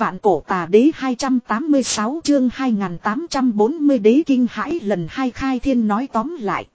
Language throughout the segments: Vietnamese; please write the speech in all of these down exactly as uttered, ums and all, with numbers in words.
Vạn cổ tà đế hai trăm tám mươi sáu chương hai nghìn tám trăm bốn mươi đế kinh hãi lần hai khai thiên nói tóm lại.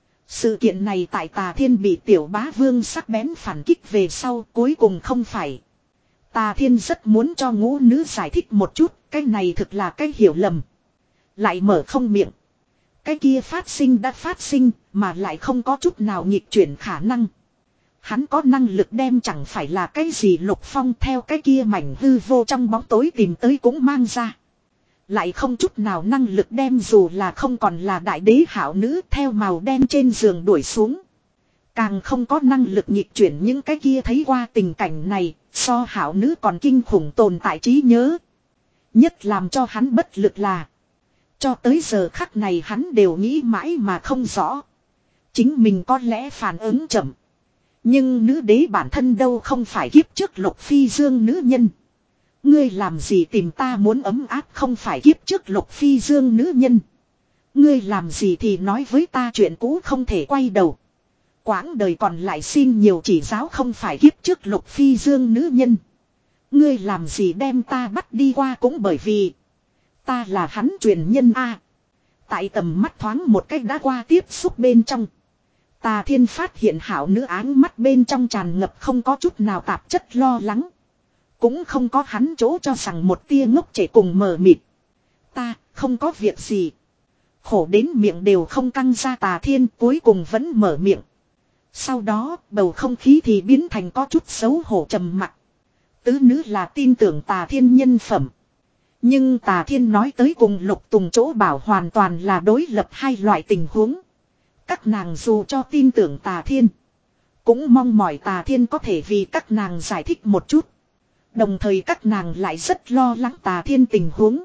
Sự kiện này tại Tà Thiên bị tiểu bá vương sắc bén phản kích về sau cuối cùng không phải. Tà Thiên rất muốn cho ngũ nữ giải thích một chút, cái này thực là cái hiểu lầm. Lại mở không miệng. Cái kia phát sinh đã phát sinh, mà lại không có chút nào nghịch chuyển khả năng. Hắn có năng lực đem chẳng phải là cái gì Lục Phong theo cái kia mảnh hư vô trong bóng tối tìm tới cũng mang ra. Lại không chút nào năng lực đem dù là không còn là đại đế hảo nữ theo màu đen trên giường đuổi xuống. Càng không có năng lực nghịch chuyển những cái kia thấy qua tình cảnh này, so hảo nữ còn kinh khủng tồn tại trí nhớ. Nhất làm cho hắn bất lực là, cho tới giờ khắc này hắn đều nghĩ mãi mà không rõ. Chính mình có lẽ phản ứng chậm. Nhưng nữ đế bản thân đâu không phải kiếp trước Lục Phi Dương nữ nhân. Ngươi làm gì tìm ta muốn ấm áp không phải kiếp trước Lục Phi Dương nữ nhân. Ngươi làm gì thì nói với ta chuyện cũ không thể quay đầu. Quãng đời còn lại xin nhiều chỉ giáo không phải kiếp trước Lục Phi Dương nữ nhân. Ngươi làm gì đem ta bắt đi qua cũng bởi vì ta là hắn truyền nhân a. Tại tầm mắt thoáng một cách đã qua tiếp xúc bên trong. Tà Thiên phát hiện hảo nữ áng mắt bên trong tràn ngập không có chút nào tạp chất lo lắng. Cũng không có hắn chỗ cho rằng một tia ngốc trẻ cùng mờ mịt. Ta không có việc gì. Khổ đến miệng đều không căng ra Tà Thiên cuối cùng vẫn mở miệng. Sau đó bầu không khí thì biến thành có chút xấu hổ trầm mặc. Tứ nữ là tin tưởng Tà Thiên nhân phẩm. Nhưng Tà Thiên nói tới cùng Lục Tùng chỗ bảo hoàn toàn là đối lập hai loại tình huống. Các nàng dù cho tin tưởng Tà Thiên, cũng mong mỏi Tà Thiên có thể vì các nàng giải thích một chút. Đồng thời các nàng lại rất lo lắng Tà Thiên tình huống.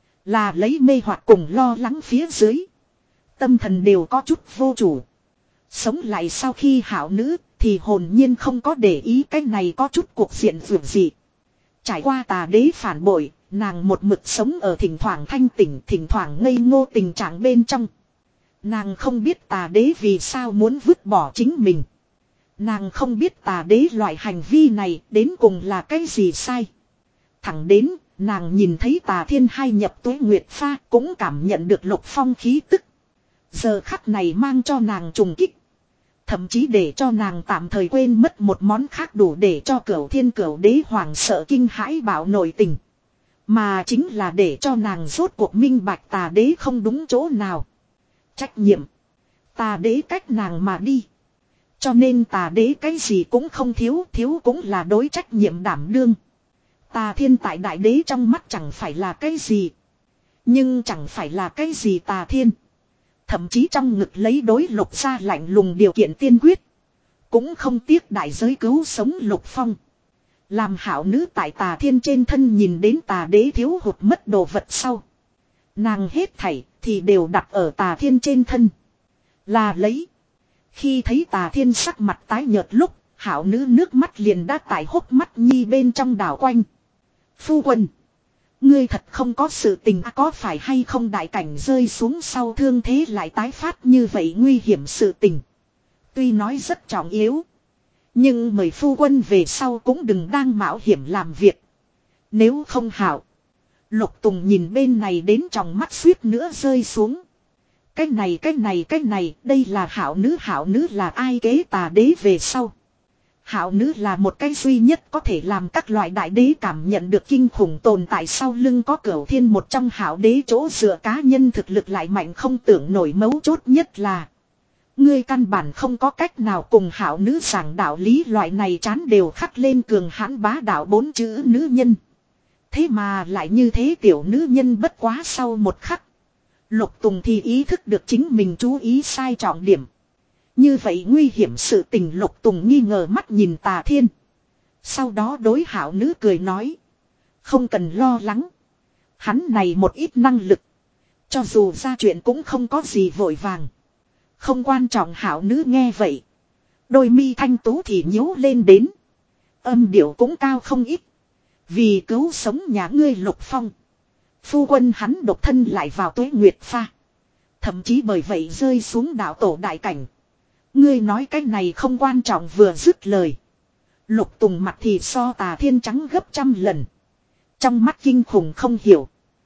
Là lấy mê hoặc cùng lo lắng phía dưới. Tâm thần đều có chút vô chủ. Sống lại sau khi hảo nữ thì hồn nhiên không có để ý cái này có chút cuộc diện vượt gì. Trải qua Tà đế phản bội, nàng một mực sống ở thỉnh thoảng thanh tỉnh, thỉnh thoảng ngây ngô tình trạng bên trong. Nàng không biết Tà đế vì sao muốn vứt bỏ chính mình. Nàng không biết Tà đế loại hành vi này đến cùng là cái gì sai. Thẳng đến, nàng nhìn thấy Tà Thiên hai nhập Tuế Nguyệt Pha cũng cảm nhận được Lục Phong khí tức. Giờ khắc này mang cho nàng trùng kích. Thậm chí để cho nàng tạm thời quên mất một món khác đủ để cho Cửu Thiên Cửu Đế hoàng sợ kinh hãi bảo nội tình. Mà chính là để cho nàng rốt cuộc minh bạch Tà đế không đúng chỗ nào. Trách nhiệm. Tà đế cách nàng mà đi. Cho nên Tà đế cái gì cũng không thiếu, thiếu cũng là đối trách nhiệm đảm đương. Tà Thiên tại đại đế trong mắt chẳng phải là cái gì. Nhưng chẳng phải là cái gì Tà Thiên. Thậm chí trong ngực lấy đối Lục ra lạnh lùng điều kiện tiên quyết. Cũng không tiếc đại giới cứu sống Lục Phong. Làm hảo nữ tại Tà Thiên trên thân nhìn đến Tà đế thiếu hụt mất đồ vật sau. Nàng hết thảy thì đều đặt ở Tà Thiên trên thân. Là lấy. Khi thấy Tà Thiên sắc mặt tái nhợt lúc, hảo nữ nước mắt liền đã tại hốc mắt nhi bên trong đảo quanh. Phu quân. Ngươi thật không có sự tình à, có phải hay không đại cảnh rơi xuống sau thương thế lại tái phát như vậy nguy hiểm sự tình. Tuy nói rất trọng yếu. Nhưng mời phu quân về sau cũng đừng đang mạo hiểm làm việc. Nếu không hảo. Lục Tùng nhìn bên này đến trong mắt suýt nữa rơi xuống. Cái này cái này cái này đây là hảo nữ hảo nữ là ai kế Tà đế về sau. Hảo nữ là một cái duy nhất có thể làm các loại đại đế cảm nhận được kinh khủng tồn tại sau lưng có Cửu Thiên một trong hảo đế chỗ dựa cá nhân thực lực lại mạnh không tưởng nổi mấu chốt nhất là. Ngươi căn bản không có cách nào cùng hảo nữ giảng đạo lý loại này chán đều khắc lên cường hãn bá đạo bốn chữ nữ nhân. Thế mà lại như thế tiểu nữ nhân bất quá sau một khắc. Lục Tùng thì ý thức được chính mình chú ý sai trọng điểm. Như vậy nguy hiểm sự tình Lục Tùng nghi ngờ mắt nhìn Tà Thiên. Sau đó đối hảo nữ cười nói. Không cần lo lắng. Hắn này một ít năng lực. Cho dù ra chuyện cũng không có gì vội vàng. Không quan trọng hảo nữ nghe vậy. Đôi mi thanh tú thì nhíu lên đến. Âm điệu cũng cao không ít. Vì cứu sống nhà ngươi Lục Phong. Phu quân hắn độc thân lại vào Tuế Nguyệt Pha. Thậm chí bởi vậy rơi xuống đạo tổ đại cảnh. Ngươi nói cái này không quan trọng vừa dứt lời. Lục Tùng mặt thì so Tà Thiên trắng gấp trăm lần. Trong mắt kinh khủng không hiểu.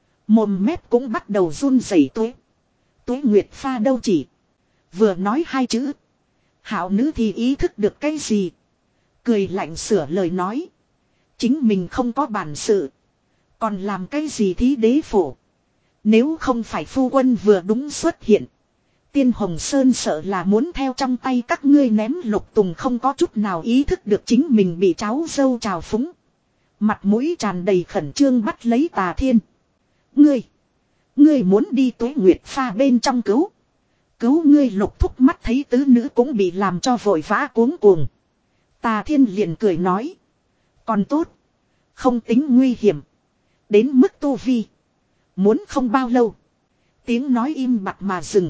Mồm mép cũng bắt đầu run rẩy. Tuế. Tuế Nguyệt Pha đâu chỉ. Vừa nói hai chữ. Hảo nữ thì ý thức được cái gì. Cười lạnh sửa lời nói. Chính mình không có bản sự. Còn làm cái gì thí đế phổ. Nếu không phải phu quân vừa đúng xuất hiện. Tiên Hồng Sơn sợ là muốn theo trong tay các ngươi ném. Lục Tùng không có chút nào ý thức được chính mình bị cháu dâu trào phúng. Mặt mũi tràn đầy khẩn trương bắt lấy Tà Thiên. Ngươi. Ngươi muốn đi Tuế Nguyệt Pha bên trong cứu. Cứu ngươi. Lục Thúc mắt thấy tứ nữ cũng bị làm cho vội vã cuống cuồng. Tà Thiên liền cười nói. Còn tốt. Không tính nguy hiểm. Đến mức tu vi. Muốn không bao lâu. Tiếng nói im bặt mà dừng.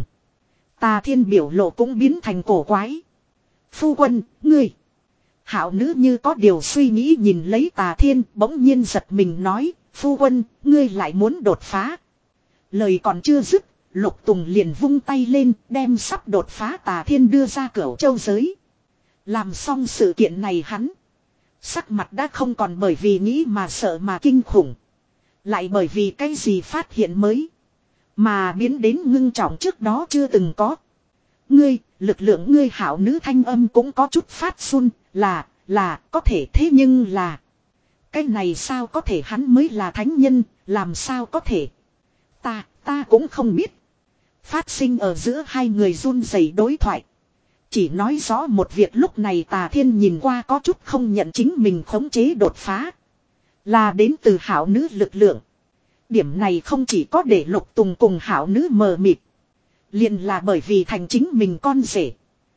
Tà Thiên biểu lộ cũng biến thành cổ quái. Phu quân, ngươi. Hảo nữ như có điều suy nghĩ nhìn lấy Tà Thiên, bỗng nhiên giật mình nói. Phu quân, ngươi lại muốn đột phá. Lời còn chưa dứt, Lục Tùng liền vung tay lên, đem sắp đột phá Tà Thiên đưa ra Cửu Châu giới. Làm xong sự kiện này hắn. Sắc mặt đã không còn bởi vì nghĩ mà sợ mà kinh khủng. Lại bởi vì cái gì phát hiện mới. Mà biến đến ngưng trọng trước đó chưa từng có. Ngươi, lực lượng ngươi hảo nữ thanh âm cũng có chút phát run. Là, là, có thể thế nhưng là. Cái này sao có thể hắn mới là thánh nhân, làm sao có thể. Ta, ta cũng không biết. Phát sinh ở giữa hai người run rẩy đối thoại. Chỉ nói rõ một việc lúc này Tà Thiên nhìn qua có chút không nhận chính mình khống chế đột phá. Là đến từ hảo nữ lực lượng. Điểm này không chỉ có để Lục Tùng cùng hảo nữ mờ mịt. Liền là bởi vì thành chính mình con rể.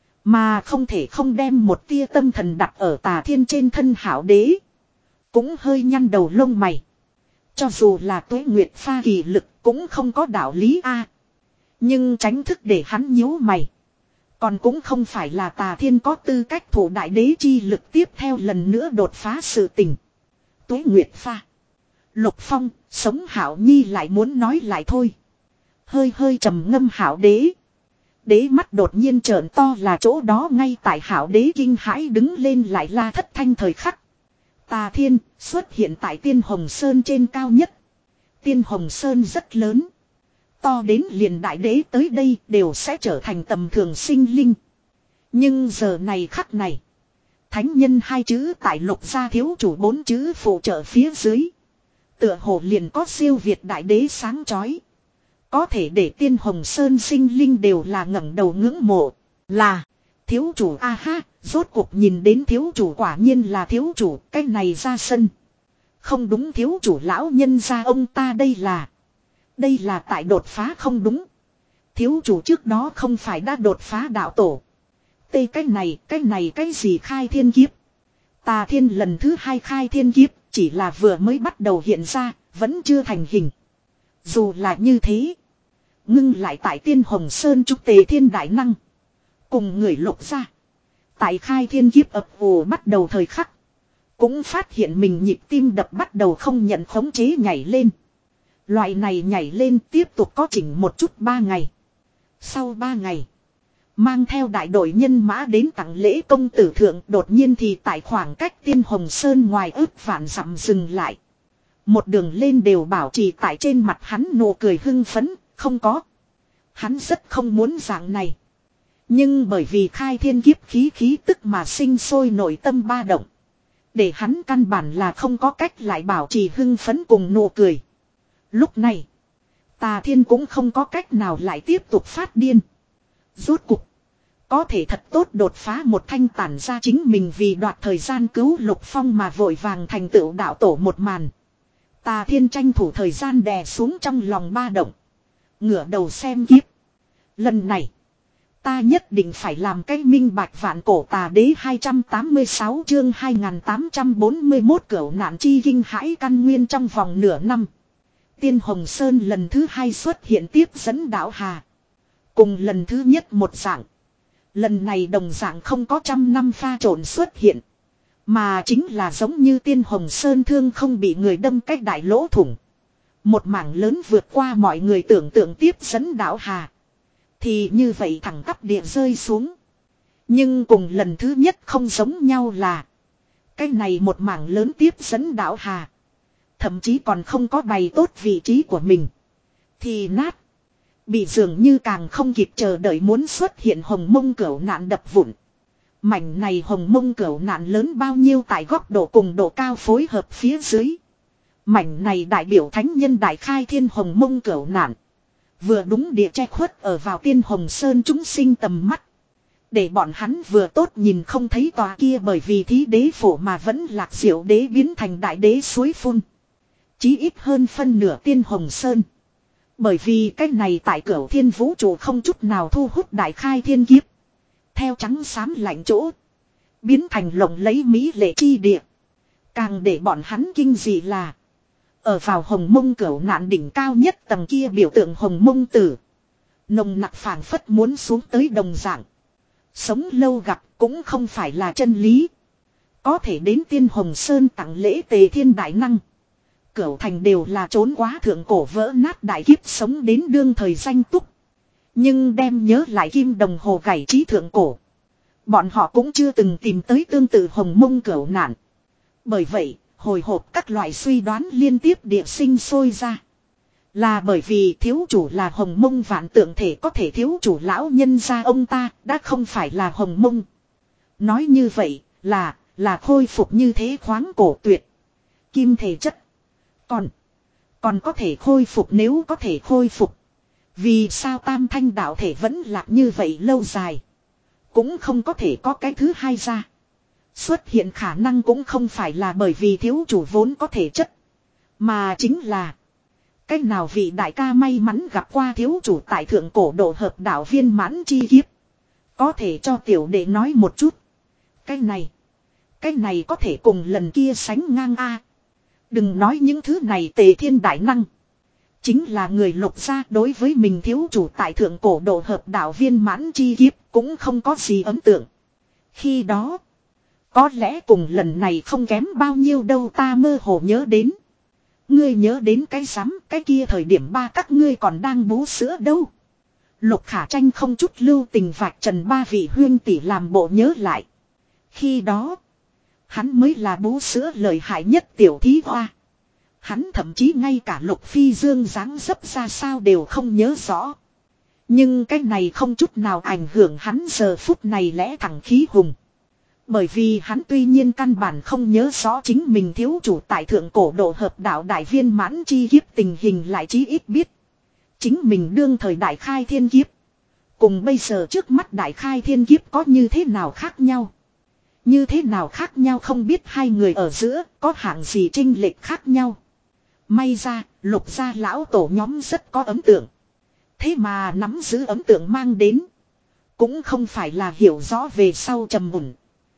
Mà không thể không đem một tia tâm thần đặt ở Tà Thiên trên thân hảo đế. Cũng hơi nhăn đầu lông mày. Cho dù là Tuế Nguyệt Pha kỳ lực cũng không có đạo lý a. Nhưng tránh thức để hắn nhíu mày. Còn cũng không phải là Tà Thiên có tư cách thủ đại đế chi lực tiếp theo lần nữa đột phá sự tình. Tuế Nguyệt Pha. Lục Phong, sống hảo nhi lại muốn nói lại thôi. Hơi hơi trầm ngâm hảo đế. Đế mắt đột nhiên trợn to là chỗ đó ngay tại hảo đế kinh hãi đứng lên lại la thất thanh thời khắc. Tà Thiên xuất hiện tại Tiên Hồng Sơn trên cao nhất. Tiên Hồng Sơn rất lớn. To đến liền đại đế tới đây đều sẽ trở thành tầm thường sinh linh. Nhưng giờ này khắc này. Thánh nhân hai chữ tại lục gia thiếu chủ bốn chữ phụ trợ phía dưới. Tựa hồ liền có siêu việt đại đế sáng chói. Có thể để Tiên Hồng Sơn sinh linh đều là ngẩng đầu ngưỡng mộ. Là thiếu chủ a ha, rốt cuộc nhìn đến thiếu chủ quả nhiên là thiếu chủ, cái này ra sân. Không đúng thiếu chủ lão nhân gia ông ta đây là. Đây là tại đột phá không đúng. Thiếu chủ trước đó không phải đã đột phá đạo tổ. Tê cái này, cái này cái gì khai thiên kiếp. Tà Thiên lần thứ hai khai thiên kiếp, chỉ là vừa mới bắt đầu hiện ra, vẫn chưa thành hình. Dù là như thế. Ngưng lại tại Tiên Hồng Sơn trúc tề thiên đại năng. Cùng người lục ra. Tại khai thiên kiếp ập ồ bắt đầu thời khắc. Cũng phát hiện mình nhịp tim đập bắt đầu không nhận khống chế nhảy lên. Loại này nhảy lên tiếp tục có chỉnh một chút ba ngày. Sau ba ngày. Mang theo đại đội nhân mã đến tặng lễ công tử thượng đột nhiên thì tại khoảng cách Tiên Hồng Sơn ngoài ước vạn dặm dừng lại. Một đường lên đều bảo trì tại trên mặt hắn nụ cười hưng phấn, không có. Hắn rất không muốn dạng này. Nhưng bởi vì khai thiên kiếp khí khí tức mà sinh sôi nội tâm ba động. Để hắn căn bản là không có cách lại bảo trì hưng phấn cùng nụ cười. Lúc này, Tà Thiên cũng không có cách nào lại tiếp tục phát điên. Rốt cục, có thể thật tốt đột phá một thanh tản ra chính mình vì đoạt thời gian cứu Lục Phong mà vội vàng thành tựu đạo tổ một màn. Tà Thiên tranh thủ thời gian đè xuống trong lòng ba động. Ngửa đầu xem kiếp. Lần này, ta nhất định phải làm cái minh bạch vạn cổ tà đế hai trăm tám mươi sáu chương hai nghìn tám trăm bốn mươi mốt cửu nạn chi kinh hãi căn nguyên trong vòng nửa năm. Tiên Hồng Sơn lần thứ hai xuất hiện tiếp dẫn đạo hà. Cùng lần thứ nhất một dạng. Lần này đồng dạng không có trăm năm pha trộn xuất hiện. Mà chính là giống như Tiên Hồng Sơn thương không bị người đâm cách đại lỗ thủng. Một mảng lớn vượt qua mọi người tưởng tượng tiếp dẫn đạo hà. Thì như vậy thẳng tắp địa rơi xuống. Nhưng cùng lần thứ nhất không giống nhau là. Cái này một mảng lớn tiếp dẫn đạo hà. Thậm chí còn không có bày tốt vị trí của mình. Thì nát. Bị dường như càng không kịp chờ đợi muốn xuất hiện hồng mông cửu nạn đập vụn. Mảnh này hồng mông cửu nạn lớn bao nhiêu tại góc độ cùng độ cao phối hợp phía dưới. Mảnh này đại biểu thánh nhân đại khai thiên hồng mông cửu nạn. Vừa đúng địa che khuất ở vào tiên hồng sơn chúng sinh tầm mắt. Để bọn hắn vừa tốt nhìn không thấy tòa kia bởi vì thí đế phổ mà vẫn lạc diệu đế biến thành đại đế suối phun. Chí ít hơn phân nửa tiên hồng sơn. Bởi vì cái này tại cửu thiên vũ trụ không chút nào thu hút đại khai thiên kiếp. Theo trắng xám lạnh chỗ. Biến thành lộng lấy mỹ lệ chi địa. Càng để bọn hắn kinh dị là. Ở vào hồng mông cửu nạn đỉnh cao nhất tầng kia biểu tượng hồng mông tử. Nồng nặc phảng phất muốn xuống tới đồng dạng. Sống lâu gặp cũng không phải là chân lý. Có thể đến tiên hồng sơn tặng lễ tề thiên đại năng. Cửu thành đều là trốn quá thượng cổ vỡ nát đại kiếp sống đến đương thời danh túc. Nhưng đem nhớ lại kim đồng hồ gảy trí thượng cổ. Bọn họ cũng chưa từng tìm tới tương tự hồng mông cửu nạn. Bởi vậy, hồi hộp các loại suy đoán liên tiếp địa sinh sôi ra. Là bởi vì thiếu chủ là hồng mông vạn tượng thể có thể thiếu chủ lão nhân gia ông ta đã không phải là hồng mông. Nói như vậy là, là khôi phục như thế khoáng cổ tuyệt. Kim thể chất. Còn, còn có thể khôi phục nếu có thể khôi phục. Vì sao tam thanh đạo thể vẫn lạc như vậy lâu dài. Cũng không có thể có cái thứ hai ra. Xuất hiện khả năng cũng không phải là bởi vì thiếu chủ vốn có thể chất. Mà chính là. Cách nào vị đại ca may mắn gặp qua thiếu chủ tại thượng cổ độ hợp đạo viên mãn chi kiếp. Có thể cho tiểu đệ nói một chút. Cái này. Cái này có thể cùng lần kia sánh ngang a. Đừng nói những thứ này tề thiên đại năng. Chính là người lục gia đối với mình thiếu chủ tại thượng cổ độ hợp đạo viên mãn chi kiếp cũng không có gì ấn tượng. Khi đó. Có lẽ cùng lần này không kém bao nhiêu đâu ta mơ hồ nhớ đến. Ngươi nhớ đến cái sắm cái kia thời điểm ba các ngươi còn đang bú sữa đâu. Lục Khả Tranh không chút lưu tình vạch trần ba vị huyên tỷ làm bộ nhớ lại. Khi đó. Hắn mới là bú sữa lợi hại nhất tiểu thí hoa. Hắn thậm chí ngay cả Lục Phi Dương dáng dấp ra sao đều không nhớ rõ. Nhưng cái này không chút nào ảnh hưởng hắn giờ phút này lẽ thẳng khí hùng. Bởi vì hắn tuy nhiên căn bản không nhớ rõ chính mình thiếu chủ tại thượng cổ độ hợp đạo đại viên mãn chi kiếp tình hình lại chí ít biết. Chính mình đương thời đại khai thiên kiếp. Cùng bây giờ trước mắt đại khai thiên kiếp có như thế nào khác nhau. Như thế nào khác nhau không biết hai người ở giữa có hạng gì chênh lệch khác nhau. May ra Lục gia lão tổ nhóm rất có ấn tượng. Thế mà nắm giữ ấn tượng mang đến. Cũng không phải là hiểu rõ về sau trầm mùn.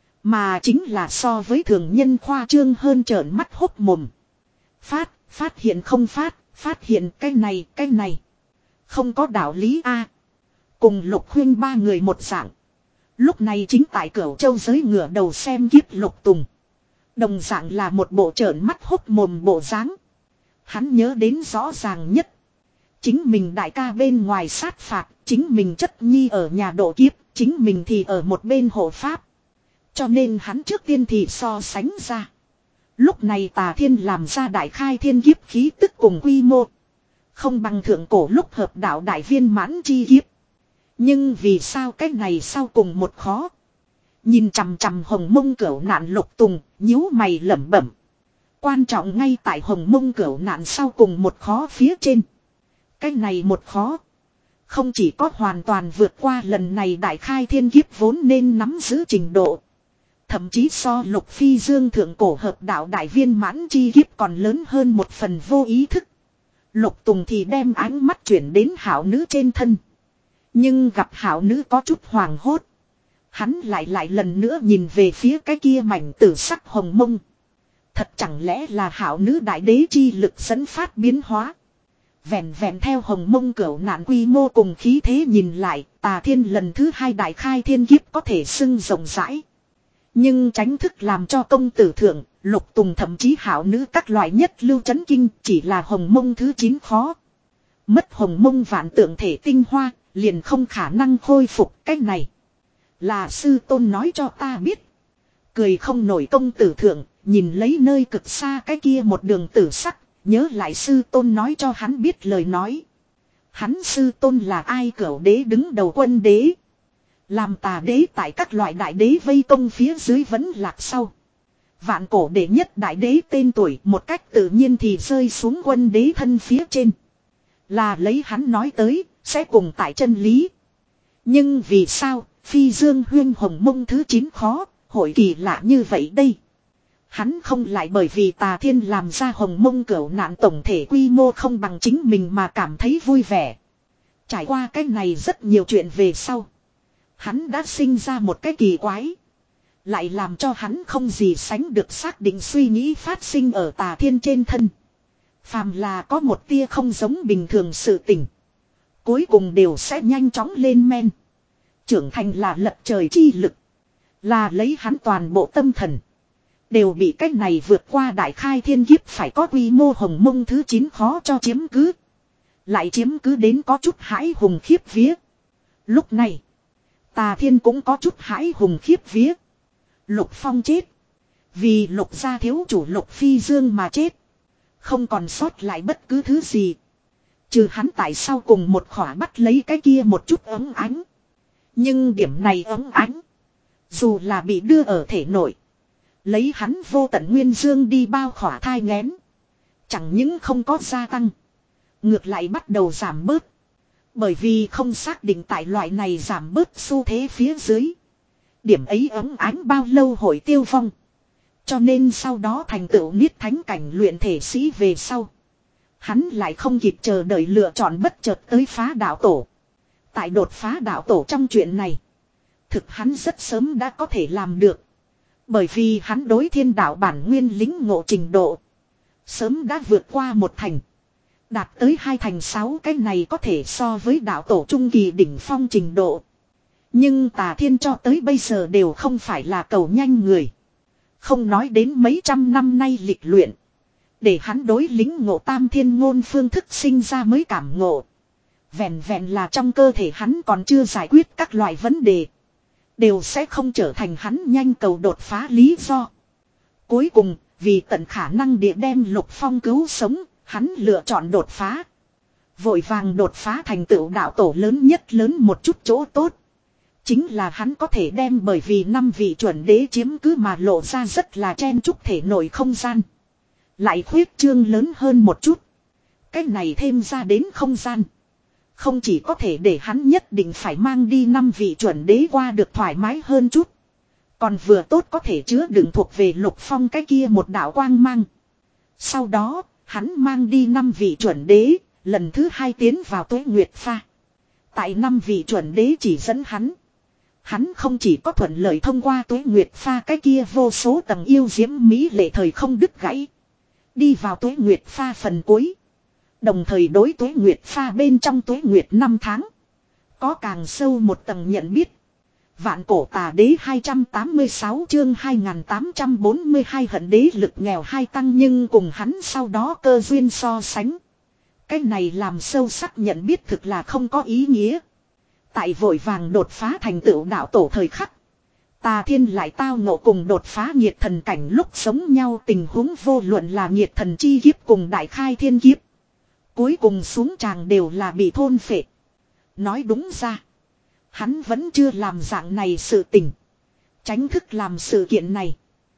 Mà chính là so với thường nhân khoa trương hơn trợn mắt hốc mồm. Phát, phát hiện không phát, phát hiện cái này, cái này. Không có đạo lý a. Cùng Lục Huyên ba người một dạng. Lúc này chính tại Cửu Châu giới ngửa đầu xem kiếp Lục Tùng. Đồng dạng là một bộ trợn mắt hốc mồm bộ dáng. Hắn nhớ đến rõ ràng nhất. Chính mình đại ca bên ngoài sát phạt, chính mình chất nhi ở nhà độ kiếp, chính mình thì ở một bên hộ pháp. Cho nên hắn trước tiên thì so sánh ra. Lúc này Tà Thiên làm ra đại khai thiên kiếp khí tức cùng quy mô. Không bằng thượng cổ lúc hợp đạo đại viên mãn chi kiếp. Nhưng vì sao cái này sau cùng một khó. Nhìn chằm chằm hồng mông cửu nạn Lục Tùng, nhíu mày lẩm bẩm. Quan trọng ngay tại hồng mông cửu nạn sau cùng một khó phía trên. Cái này một khó. Không chỉ có hoàn toàn vượt qua lần này đại khai thiên kiếp vốn nên nắm giữ trình độ. Thậm chí so Lục Phi Dương thượng cổ hợp đạo đại viên mãn chi kiếp còn lớn hơn một phần vô ý thức. Lục Tùng thì đem ánh mắt chuyển đến hảo nữ trên thân. Nhưng gặp hảo nữ có chút hoàng hốt. Hắn lại lại lần nữa nhìn về phía cái kia mảnh tử sắc hồng mông. Thật chẳng lẽ là hảo nữ đại đế chi lực dẫn phát biến hóa. Vẹn vẹn theo hồng mông cửu nạn quy mô cùng khí thế nhìn lại, Tà Thiên lần thứ hai đại khai thiên kiếp có thể xưng rộng rãi. Nhưng tránh thức làm cho công tử thượng, Lục Tùng thậm chí hảo nữ các loại nhất lưu chấn kinh chỉ là hồng mông thứ chín khó. Mất hồng mông vạn tượng thể tinh hoa, liền không khả năng khôi phục cái này. Là sư tôn nói cho ta biết. Cười không nổi công tử thượng, nhìn lấy nơi cực xa cái kia một đường tử sắc, nhớ lại sư tôn nói cho hắn biết lời nói. Hắn sư tôn là ai? Cửu đế đứng đầu quân đế. Làm tà đế tại các loại đại đế vây công phía dưới vẫn lạc sau. Vạn cổ đệ nhất đại đế tên tuổi một cách tự nhiên thì rơi xuống quân đế thân phía trên. Là lấy hắn nói tới, sẽ cùng tại chân lý. Nhưng vì sao, phi dương huyên hồng mông thứ chín khó, hội kỳ lạ như vậy đây. Hắn không lại bởi vì tà thiên làm ra hồng mông cửu nạn tổng thể quy mô không bằng chính mình mà cảm thấy vui vẻ. Trải qua cái này rất nhiều chuyện về sau. Hắn đã sinh ra một cái kỳ quái. Lại làm cho hắn không gì sánh được xác định suy nghĩ phát sinh ở tà thiên trên thân. Phàm là có một tia không giống bình thường sự tình. Cuối cùng đều sẽ nhanh chóng lên men. Trưởng thành là lật trời chi lực. Là lấy hắn toàn bộ tâm thần. Đều bị cách này vượt qua đại khai thiên kiếp phải có quy mô hồng mông thứ chín khó cho chiếm cứ. Lại chiếm cứ đến có chút hãi hùng khiếp vía. Lúc này, tà thiên cũng có chút hãi hùng khiếp vía. Lục Phong chết. Vì lục gia thiếu chủ Lục Phi Dương mà chết. Không còn sót lại bất cứ thứ gì. Trừ hắn tại sao cùng một khỏa bắt lấy cái kia một chút ấm ánh. Nhưng điểm này ấm ánh. Dù là bị đưa ở thể nội. Lấy hắn vô tận nguyên dương đi bao khỏa thai nghén. Chẳng những không có gia tăng. Ngược lại bắt đầu giảm bớt. Bởi vì không xác định tại loại này giảm bớt xu thế phía dưới. Điểm ấy ấm ánh bao lâu hội tiêu vong. Cho nên sau đó thành tựu niết thánh cảnh luyện thể sĩ về sau. Hắn lại không kịp chờ đợi lựa chọn bất chợt tới phá đạo tổ. Tại đột phá đạo tổ trong chuyện này. Thực hắn rất sớm đã có thể làm được. Bởi vì hắn đối thiên đạo bản nguyên lính ngộ trình độ. Sớm đã vượt qua một thành. Đạt tới hai thành sáu, cái này có thể so với đạo tổ trung kỳ đỉnh phong trình độ. Nhưng tà thiên cho tới bây giờ đều không phải là cầu nhanh người. Không nói đến mấy trăm năm nay lịch luyện. Để hắn đối lính ngộ tam thiên ngôn phương thức sinh ra mới cảm ngộ. Vẹn vẹn là trong cơ thể hắn còn chưa giải quyết các loại vấn đề. Đều sẽ không trở thành hắn nhanh cầu đột phá lý do. Cuối cùng, vì tận khả năng địa đem Lục Phong cứu sống, hắn lựa chọn đột phá. Vội vàng đột phá thành tựu đạo tổ lớn nhất lớn một chút chỗ tốt. Chính là hắn có thể đem bởi vì năm vị chuẩn đế chiếm cứ mà lộ ra rất là chen chúc thể nội không gian. Lại khuyết trương lớn hơn một chút. Cái này thêm ra đến không gian. Không chỉ có thể để hắn nhất định phải mang đi năm vị chuẩn đế qua được thoải mái hơn chút. Còn vừa tốt có thể chứa đựng thuộc về Lục Phong cái kia một đạo quang mang. Sau đó, hắn mang đi năm vị chuẩn đế, lần thứ hai tiến vào Tuế Nguyệt Pha. Tại năm vị chuẩn đế chỉ dẫn hắn. Hắn không chỉ có thuận lợi thông qua Tuế Nguyệt Pha cái kia vô số tầng yêu diễm mỹ lệ thời không đứt gãy. Đi vào Tuế Nguyệt Pha phần cuối. Đồng thời đối Tuế Nguyệt Pha bên trong Tuế Nguyệt năm tháng. Có càng sâu một tầng nhận biết. Vạn cổ tà đế hai trăm tám mươi sáu chương hai nghìn tám trăm bốn mươi hai hận đế lực nghèo hai tăng nhưng cùng hắn sau đó cơ duyên so sánh. Cái này làm sâu sắc nhận biết thực là không có ý nghĩa. Tại vội vàng đột phá thành tựu đạo tổ thời khắc. Tà thiên lại tao ngộ cùng đột phá nhiệt thần cảnh lúc sống nhau tình huống vô luận là nhiệt thần chi kiếp cùng đại khai thiên kiếp. Cuối cùng xuống tràng đều là bị thôn phệ. Nói đúng ra. Hắn vẫn chưa làm dạng này sự tình. Tránh thức làm sự kiện này.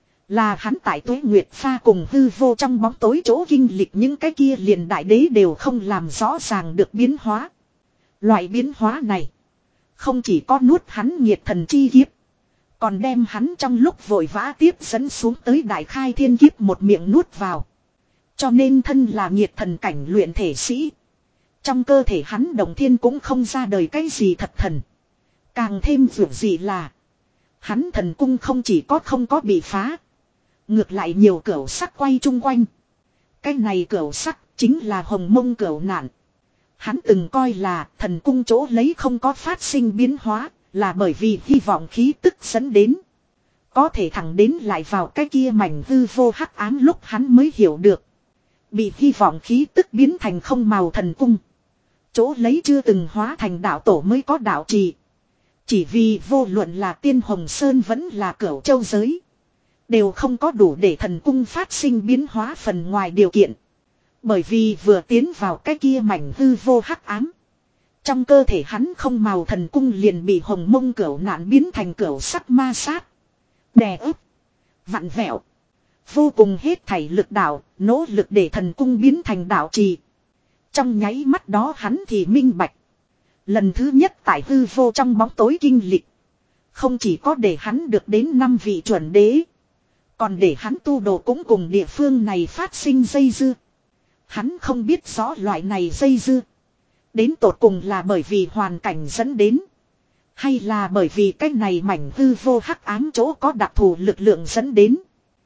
Là hắn tại Tuế Nguyệt Pha cùng hư vô trong bóng tối chỗ kinh lịch những cái kia liền đại đế đều không làm rõ ràng được biến hóa. Loại biến hóa này. Không chỉ có nuốt hắn nhiệt thần chi kiếp. Còn đem hắn trong lúc vội vã tiếp dẫn xuống tới đại khai thiên kiếp một miệng nuốt vào. Cho nên thân là nhiệt thần cảnh luyện thể sĩ. Trong cơ thể hắn đồng thiên cũng không ra đời cái gì thật thần. Càng thêm vượt gì là. Hắn thần cung không chỉ có không có bị phá. Ngược lại nhiều cửu sắc quay chung quanh. Cái này cửu sắc chính là hồng mông cửu nạn. Hắn từng coi là thần cung chỗ lấy không có phát sinh biến hóa. Là bởi vì hy vọng khí tức dẫn đến. Có thể thẳng đến lại vào cái kia mảnh hư vô hắc ám lúc hắn mới hiểu được. Bị hy vọng khí tức biến thành không màu thần cung. Chỗ lấy chưa từng hóa thành đạo tổ mới có đạo trì. Chỉ vì vô luận là tiên hồng sơn vẫn là cửu châu giới. đều không có đủ để thần cung phát sinh biến hóa phần ngoài điều kiện. Bởi vì vừa tiến vào cái kia mảnh hư vô hắc ám. Trong cơ thể hắn không màu thần cung liền bị hồng mông cửu nạn biến thành cửu sắc ma sát. Đè ép. Vặn vẹo. Vô cùng hết thảy lực đạo, nỗ lực để thần cung biến thành đạo trì. Trong nháy mắt đó hắn thì minh bạch. Lần thứ nhất tại hư vô trong bóng tối kinh lịch. Không chỉ có để hắn được đến năm vị chuẩn đế. Còn để hắn tu đồ cũng cùng địa phương này phát sinh dây dưa. Hắn không biết rõ loại này dây dưa. Đến tột cùng là bởi vì hoàn cảnh dẫn đến. Hay là bởi vì cái này mảnh hư vô hắc ám chỗ có đặc thù lực lượng dẫn đến.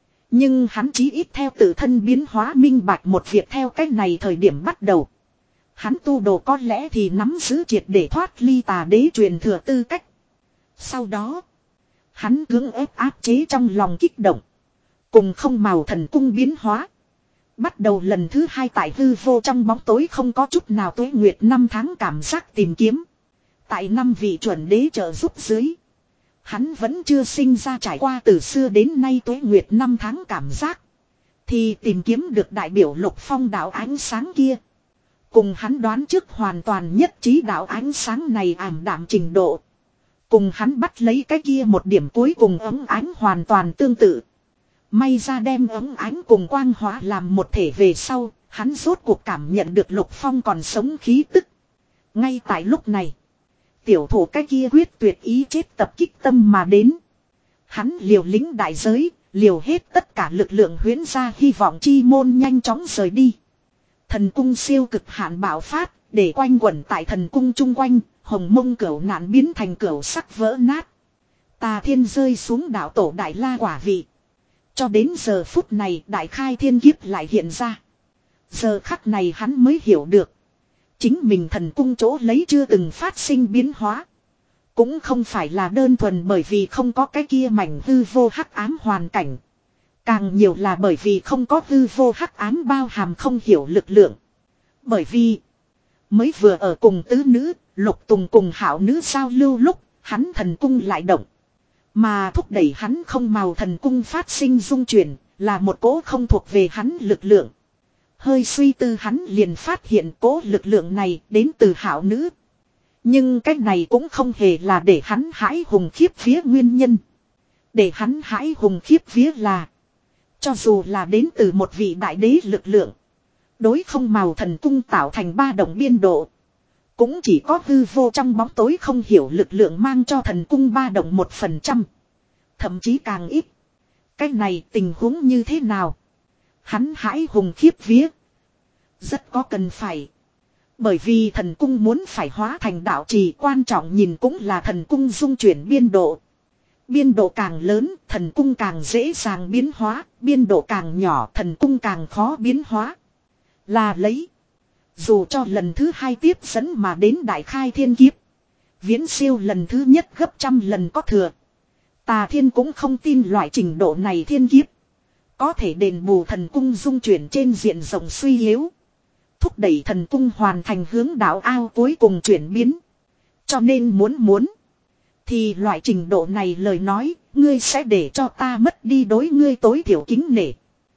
Nhưng hắn chí ít theo tự thân biến hóa minh bạch một việc theo cái này thời điểm bắt đầu. Hắn tu đồ có lẽ thì nắm giữ triệt để thoát ly tà đế truyền thừa tư cách. Sau đó, hắn cưỡng ép áp chế trong lòng kích động. Cùng không màu thần cung biến hóa. Bắt đầu lần thứ hai tại hư vô trong bóng tối không có chút nào tuế nguyệt năm tháng cảm giác tìm kiếm. Tại năm vị chuẩn đế trợ giúp dưới. Hắn vẫn chưa sinh ra trải qua từ xưa đến nay tuế nguyệt năm tháng cảm giác. Thì tìm kiếm được đại biểu Lục Phong đạo ánh sáng kia. Cùng hắn đoán trước hoàn toàn nhất trí đạo ánh sáng này ảm đạm trình độ. Cùng hắn bắt lấy cái kia một điểm cuối cùng ấm ánh hoàn toàn tương tự. May ra đem ấm ánh cùng quang hóa làm một thể về sau, hắn rốt cuộc cảm nhận được Lục Phong còn sống khí tức. Ngay tại lúc này, tiểu thủ cái kia quyết tuyệt ý chết tập kích tâm mà đến. Hắn liều lĩnh đại giới, liều hết tất cả lực lượng huyễn ra hy vọng chi môn nhanh chóng rời đi. Thần cung siêu cực hạn bạo phát, để quanh quẩn tại thần cung chung quanh, hồng mông cửu nạn biến thành cửu sắc vỡ nát. Tà thiên rơi xuống đạo tổ đại la quả vị. Cho đến giờ phút này đại khai thiên kiếp lại hiện ra. Giờ khắc này hắn mới hiểu được. Chính mình thần cung chỗ lấy chưa từng phát sinh biến hóa. Cũng không phải là đơn thuần bởi vì không có cái kia mảnh hư vô hắc ám hoàn cảnh. Càng nhiều là bởi vì không có hư vô hắc ám bao hàm không hiểu lực lượng. Bởi vì mới vừa ở cùng tứ nữ, Lục Tùng cùng hảo nữ giao lưu lúc, hắn thần cung lại động. Mà thúc đẩy hắn không màu thần cung phát sinh dung chuyển, là một cỗ không thuộc về hắn lực lượng. Hơi suy tư hắn liền phát hiện cỗ lực lượng này đến từ hảo nữ. Nhưng cái này cũng không hề là để hắn hãi hùng khiếp vía nguyên nhân. Để hắn hãi hùng khiếp vía là, cho dù là đến từ một vị đại đế lực lượng, đối không màu thần cung tạo thành ba động biên độ. Cũng chỉ có hư vô trong bóng tối không hiểu lực lượng mang cho thần cung ba động một phần trăm. Thậm chí càng ít. Cái này tình huống như thế nào? Hắn hãi hùng khiếp vía. Rất có cần phải. Bởi vì thần cung muốn phải hóa thành đạo trì, quan trọng nhìn cũng là thần cung dung chuyển biên độ. Biên độ càng lớn, thần cung càng dễ dàng biến hóa, biên độ càng nhỏ, thần cung càng khó biến hóa. Là lấy. Dù cho lần thứ hai tiếp dẫn mà đến đại khai thiên kiếp. Viễn siêu lần thứ nhất gấp trăm lần có thừa. Tà thiên cũng không tin loại trình độ này thiên kiếp. Có thể đền bù thần cung dung chuyển trên diện rộng suy yếu. Thúc đẩy thần cung hoàn thành hướng đạo ao cuối cùng chuyển biến. Cho nên muốn muốn. Thì loại trình độ này lời nói, ngươi sẽ để cho ta mất đi đối ngươi tối thiểu kính nể.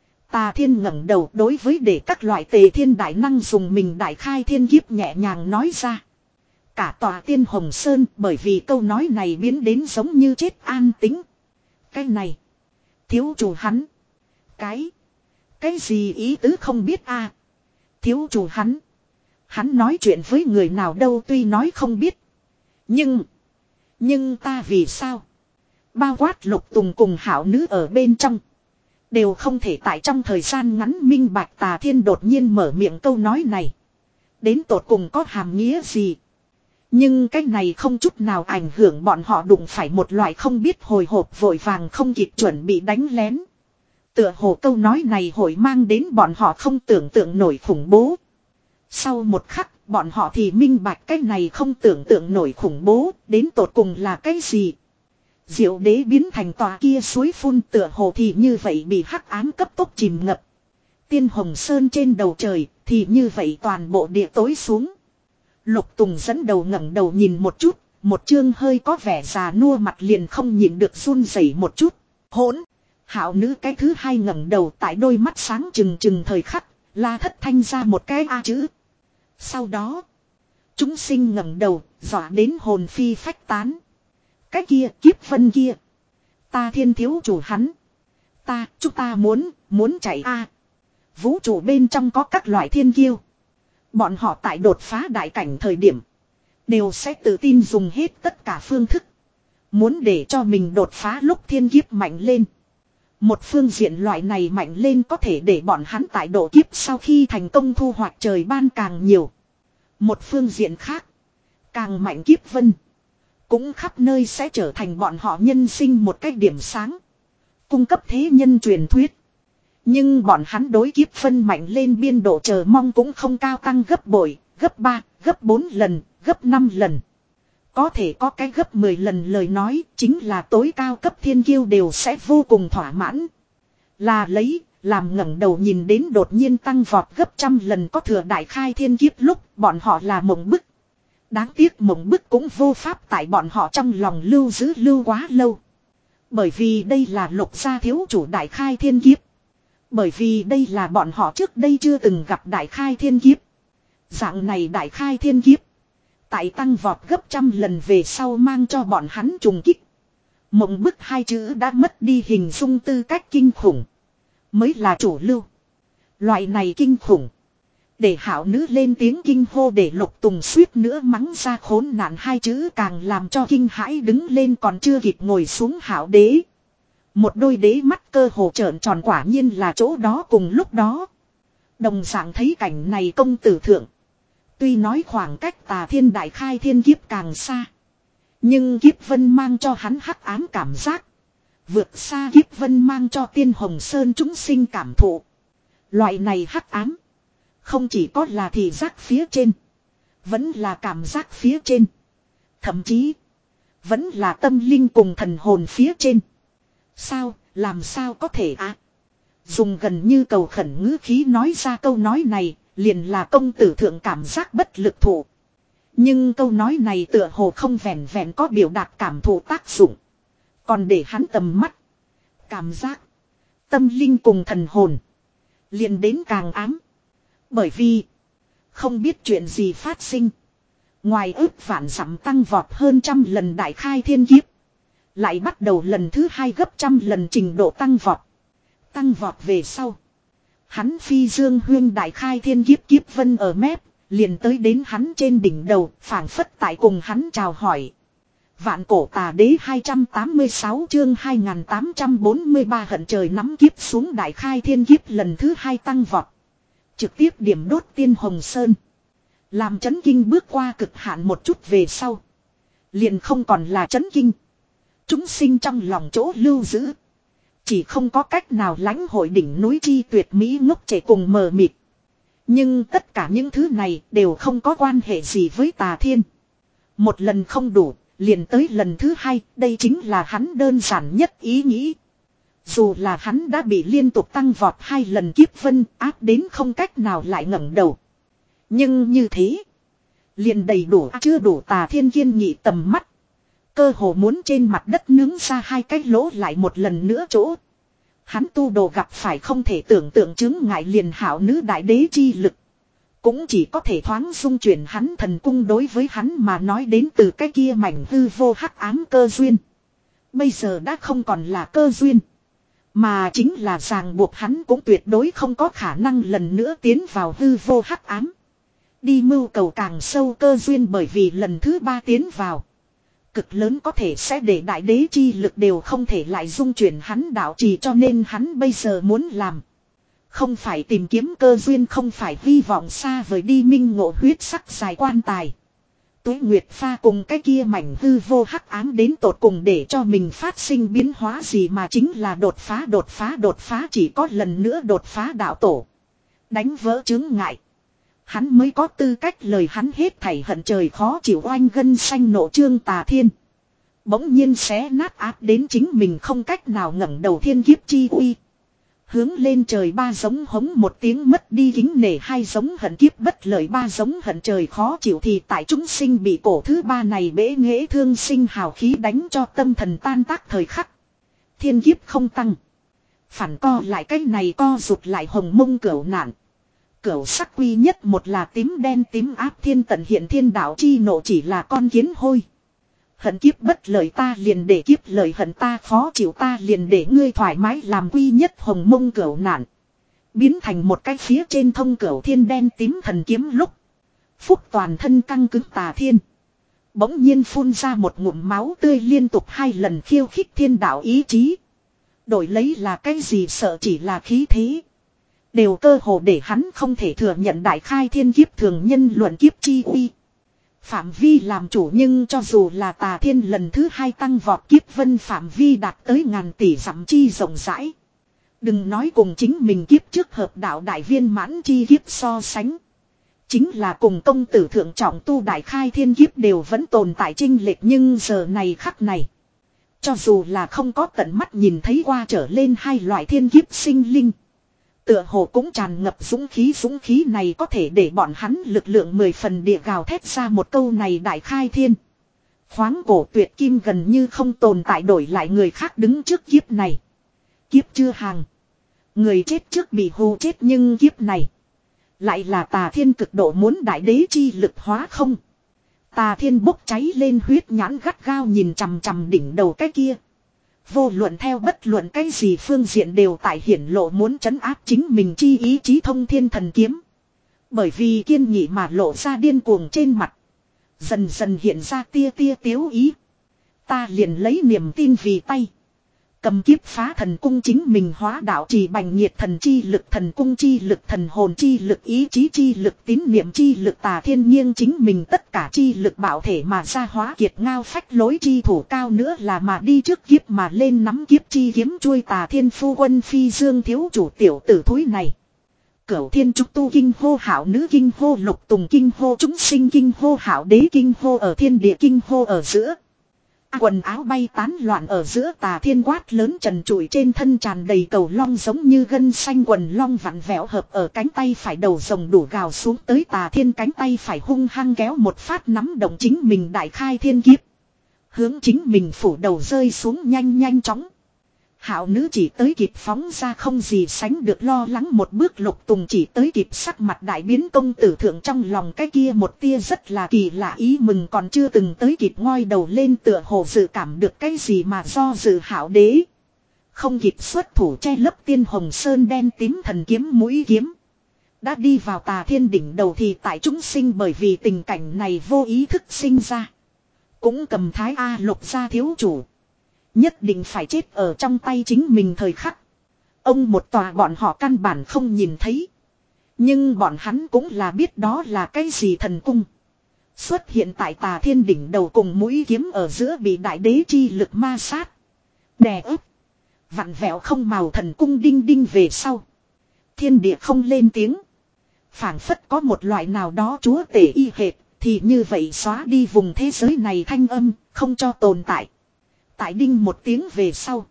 Tà thiên ngẩng đầu đối với để các loại tề thiên đại năng dùng mình đại khai thiên kiếp nhẹ nhàng nói ra. Cả tòa tiên hồng sơn bởi vì câu nói này biến đến giống như chết an tĩnh. Cái này. Thiếu chủ hắn. Cái. Cái gì ý tứ không biết a à? Thiếu chủ hắn. Hắn nói chuyện với người nào đâu tuy nói không biết. Nhưng. Nhưng ta vì sao? Bao quát Lục Tùng cùng hảo nữ ở bên trong. Đều không thể tại trong thời gian ngắn minh bạch Tà Thiên đột nhiên mở miệng câu nói này. Đến tột cùng có hàm nghĩa gì? Nhưng cái này không chút nào ảnh hưởng bọn họ đụng phải một loại không biết hồi hộp vội vàng không kịp chuẩn bị đánh lén. Tựa hồ câu nói này hội mang đến bọn họ không tưởng tượng nổi khủng bố. Sau một khắc, bọn họ thì minh bạch cái này không tưởng tượng nổi khủng bố, đến tột cùng là cái gì? Diệu đế biến thành tòa kia suối phun tựa hồ thì như vậy bị hắc ám cấp tốc chìm ngập. Tiên Hồng Sơn trên đầu trời thì như vậy toàn bộ địa tối xuống. Lục Tùng dẫn đầu ngẩng đầu nhìn một chút, một chương hơi có vẻ già nua mặt liền không nhìn được run rẩy một chút. Hỗn! Hạo nữ cái thứ hai ngẩng đầu, tại đôi mắt sáng trừng trừng thời khắc, la thất thanh ra một cái a chữ. Sau đó, chúng sinh ngẩng đầu, dọa đến hồn phi phách tán. Cái kia, kiếp vân kia. Ta thiên thiếu chủ hắn. Ta, chúng ta muốn, muốn chạy a. Vũ trụ bên trong có các loại thiên kiêu. Bọn họ tại đột phá đại cảnh thời điểm, đều sẽ tự tin dùng hết tất cả phương thức. Muốn để cho mình đột phá lúc thiên kiếp mạnh lên. Một phương diện loại này mạnh lên có thể để bọn hắn tại độ kiếp sau khi thành công thu hoạch trời ban càng nhiều. Một phương diện khác, càng mạnh kiếp vân, cũng khắp nơi sẽ trở thành bọn họ nhân sinh một cái điểm sáng. Cung cấp thế nhân truyền thuyết. Nhưng bọn hắn đối kiếp vân mạnh lên biên độ chờ mong cũng không cao, tăng gấp bội, gấp ba, gấp bốn lần, gấp năm lần. Có thể có cái gấp mười lần lời nói, chính là tối cao cấp thiên kiêu đều sẽ vô cùng thỏa mãn. Là lấy, làm ngẩng đầu nhìn đến đột nhiên tăng vọt gấp trăm lần có thừa đại khai thiên kiếp lúc bọn họ là mộng bức. Đáng tiếc mộng bức cũng vô pháp tại bọn họ trong lòng lưu giữ lưu quá lâu. Bởi vì đây là Lục gia thiếu chủ đại khai thiên kiếp. Bởi vì đây là bọn họ trước đây chưa từng gặp đại khai thiên kiếp. Dạng này đại khai thiên kiếp, tại tăng vọt gấp trăm lần về sau mang cho bọn hắn trùng kích. Mộng bức hai chữ đã mất đi hình dung tư cách kinh khủng. Mới là chủ lưu. Loại này kinh khủng, để Hạo nữ lên tiếng kinh hô, để Lục Tùng suýt nữa mắng ra khốn nạn hai chữ, càng làm cho kinh hãi đứng lên còn chưa kịp ngồi xuống Hạo đế. Một đôi đế mắt cơ hồ trợn tròn, quả nhiên là chỗ đó cùng lúc đó. Đồng dạng thấy cảnh này công tử thượng. Tuy nói khoảng cách Tà Thiên đại khai thiên kiếp càng xa, nhưng kiếp vân mang cho hắn hắc ám cảm giác vượt xa kiếp vân mang cho Tiên Hồng Sơn chúng sinh cảm thụ. Loại này hắc ám không chỉ có là thị giác phía trên, vẫn là cảm giác phía trên, thậm chí vẫn là tâm linh cùng thần hồn phía trên. Sao, làm sao có thể à? Dùng gần như cầu khẩn ngữ khí nói ra câu nói này, liền là công tử thượng cảm giác bất lực thụ. Nhưng câu nói này tựa hồ không vẹn vẹn có biểu đạt cảm thụ tác dụng, còn để hắn tầm mắt, cảm giác, tâm linh cùng thần hồn liền đến càng ám. Bởi vì không biết chuyện gì phát sinh, ngoài ước vạn dặm tăng vọt hơn trăm lần đại khai thiên kiếp, lại bắt đầu lần thứ hai gấp trăm lần trình độ tăng vọt. Tăng vọt về sau, hắn phi dương huyên đại khai thiên kiếp, kiếp vân ở mép, liền tới đến hắn trên đỉnh đầu, phảng phất tại cùng hắn chào hỏi. Vạn cổ tà đế hai trăm tám mươi sáu chương hai nghìn tám trăm bốn mươi ba hận trời nắm kiếp xuống, đại khai thiên kiếp lần thứ hai tăng vọt. Trực tiếp điểm đốt Tiên Hồng Sơn. Làm chấn kinh bước qua cực hạn một chút về sau, liền không còn là chấn kinh. Chúng sinh trong lòng chỗ lưu giữ, chỉ không có cách nào lãnh hội đỉnh núi chi tuyệt mỹ ngốc trẻ cùng mờ mịt. Nhưng tất cả những thứ này đều không có quan hệ gì với Tà Thiên. Một lần không đủ, liền tới lần thứ hai, đây chính là hắn đơn giản nhất ý nghĩ. Dù là hắn đã bị liên tục tăng vọt hai lần kiếp vân áp đến không cách nào lại ngẩng đầu. Nhưng như thế, liền đầy đủ chưa đủ Tà Thiên kiên nghị tầm mắt. Cơ hồ muốn trên mặt đất nướng ra hai cái lỗ lại một lần nữa chỗ. Hắn tu đồ gặp phải không thể tưởng tượng chứng ngại, liền Hạo nữ đại đế chi lực cũng chỉ có thể thoáng dung chuyển hắn thần cung. Đối với hắn mà nói, đến từ cái kia mảnh hư vô hắc ám cơ duyên, bây giờ đã không còn là cơ duyên, mà chính là ràng buộc hắn cũng tuyệt đối không có khả năng lần nữa tiến vào hư vô hắc ám, đi mưu cầu càng sâu cơ duyên. Bởi vì lần thứ ba tiến vào, cực lớn có thể sẽ để đại đế chi lực đều không thể lại dung chuyển hắn đạo trì, cho nên hắn bây giờ muốn làm, không phải tìm kiếm cơ duyên, không phải hy vọng xa vời đi minh ngộ huyết sắc dài quan tài, Tuế Nguyệt pha cùng cái kia mảnh hư vô hắc ám đến tột cùng để cho mình phát sinh biến hóa gì, mà chính là đột phá đột phá đột phá, chỉ có lần nữa đột phá đạo tổ, đánh vỡ chướng ngại, hắn mới có tư cách lời hắn hết thảy hận trời khó chịu oanh gân xanh nộ trương Tà Thiên. Bỗng nhiên xé nát áp đến chính mình không cách nào ngẩng đầu thiên kiếp chi uy. Hướng lên trời ba giống hống một tiếng, mất đi kính nể hai giống hận kiếp bất lợi, ba giống hận trời khó chịu thì tại chúng sinh bị cổ thứ ba này bể nghễ thương sinh hào khí đánh cho tâm thần tan tác thời khắc. Thiên kiếp không tăng, Phản co lại cái này co rụt lại hồng mông cửu nạn. Cửu sắc quy nhất một là tím đen tím áp thiên tận hiện thiên đạo chi nộ chỉ là con kiến hôi. Hận kiếp bất lợi ta liền để kiếp lợi hận ta khó chịu ta liền để ngươi thoải mái làm quy nhất hồng mông cửu nạn. Biến thành một cái phía trên thông cửu thiên đen tím thần kiếm lúc. Phúc toàn thân căng cứng Tà Thiên. Bỗng nhiên phun ra một ngụm máu tươi liên tục hai lần khiêu khích thiên đạo ý chí. Đổi lấy là cái gì sợ chỉ là khí thế. Đều cơ hồ để hắn không thể thừa nhận đại khai thiên kiếp thường nhân luận kiếp chi uy. Phạm vi làm chủ nhưng cho dù là Tà Thiên lần thứ hai tăng vọt kiếp vân phạm vi đạt tới ngàn tỷ dặm chi rộng rãi. Đừng nói cùng chính mình kiếp trước hợp đạo đại viên mãn chi kiếp so sánh. Chính là cùng công tử thượng trọng tu đại khai thiên kiếp đều vẫn tồn tại chênh lệch nhưng giờ này khắc này. Cho dù là không có tận mắt nhìn thấy qua trở lên hai loại thiên kiếp sinh linh. Tựa hồ cũng tràn ngập dũng khí dũng khí này có thể để bọn hắn lực lượng mười phần địa gào thét ra một câu này đại khai thiên. Khoáng cổ tuyệt kim gần như không tồn tại đổi lại người khác đứng trước kiếp này. Kiếp chưa hàng. Người chết trước bị hù chết nhưng kiếp này. Lại là Tà Thiên cực độ muốn đại đế chi lực hóa không. Tà Thiên bốc cháy lên huyết nhãn gắt gao nhìn chằm chằm đỉnh đầu cái kia. Vô luận theo bất luận cái gì phương diện đều tại hiển lộ muốn trấn áp chính mình chi ý chí thông thiên thần kiếm. Bởi vì kiên nghị mà lộ ra điên cuồng trên mặt. Dần dần hiện ra tia tia tiếu ý. Ta liền lấy niềm tin vì tay. Cầm kiếp phá thần cung chính mình hóa đạo trì bành nhiệt thần chi lực thần cung chi lực thần hồn chi lực ý chí chi lực tín niệm chi lực Tà Thiên nghiêng chính mình tất cả chi lực bảo thể mà ra hóa kiệt ngao phách lối chi thủ cao nữa là mà đi trước kiếp mà lên nắm kiếp chi kiếm chuôi Tà Thiên phu quân phi dương thiếu chủ tiểu tử thúi này. Cửu thiên trúc tu kinh hô hảo nữ kinh hô lục tùng kinh hô chúng sinh kinh hô hảo đế kinh hô ở thiên địa kinh hô ở giữa. À, quần áo bay tán loạn ở giữa Tà Thiên quát lớn trần trụi trên thân tràn đầy cầu long giống như gân xanh quần long vặn vẹo hợp ở cánh tay phải đầu rồng đủ gào xuống tới Tà Thiên cánh tay phải hung hăng kéo một phát nắm động chính mình đại khai thiên kiếp. Hướng chính mình phủ đầu rơi xuống nhanh nhanh chóng. Hảo nữ chỉ tới kịp phóng ra không gì sánh được lo lắng một bước lục tùng chỉ tới kịp sắc mặt đại biến công tử thượng trong lòng cái kia một tia rất là kỳ lạ ý mừng còn chưa từng tới kịp ngoi đầu lên tựa hồ dự cảm được cái gì mà do dự hảo đế. Không kịp xuất thủ che lấp tiên hồng sơn đen tím thần kiếm mũi kiếm. Đã đi vào Tà Thiên đỉnh đầu thì tại chúng sinh bởi vì tình cảnh này vô ý thức sinh ra. Cũng cầm thái A lục ra thiếu chủ. Nhất định phải chết ở trong tay chính mình thời khắc. Ông một tòa bọn họ căn bản không nhìn thấy. Nhưng bọn hắn cũng là biết đó là cái gì thần cung. Xuất hiện tại Tà Thiên đỉnh đầu cùng mũi kiếm ở giữa bị đại đế chi lực ma sát. Đè ép. Vặn vẹo không màu thần cung đinh đinh về sau. Thiên địa không lên tiếng. Phảng phất có một loại nào đó chúa tể y hệt. Thì như vậy xóa đi vùng thế giới này thanh âm. Không cho tồn tại. Tại đinh một tiếng về sau.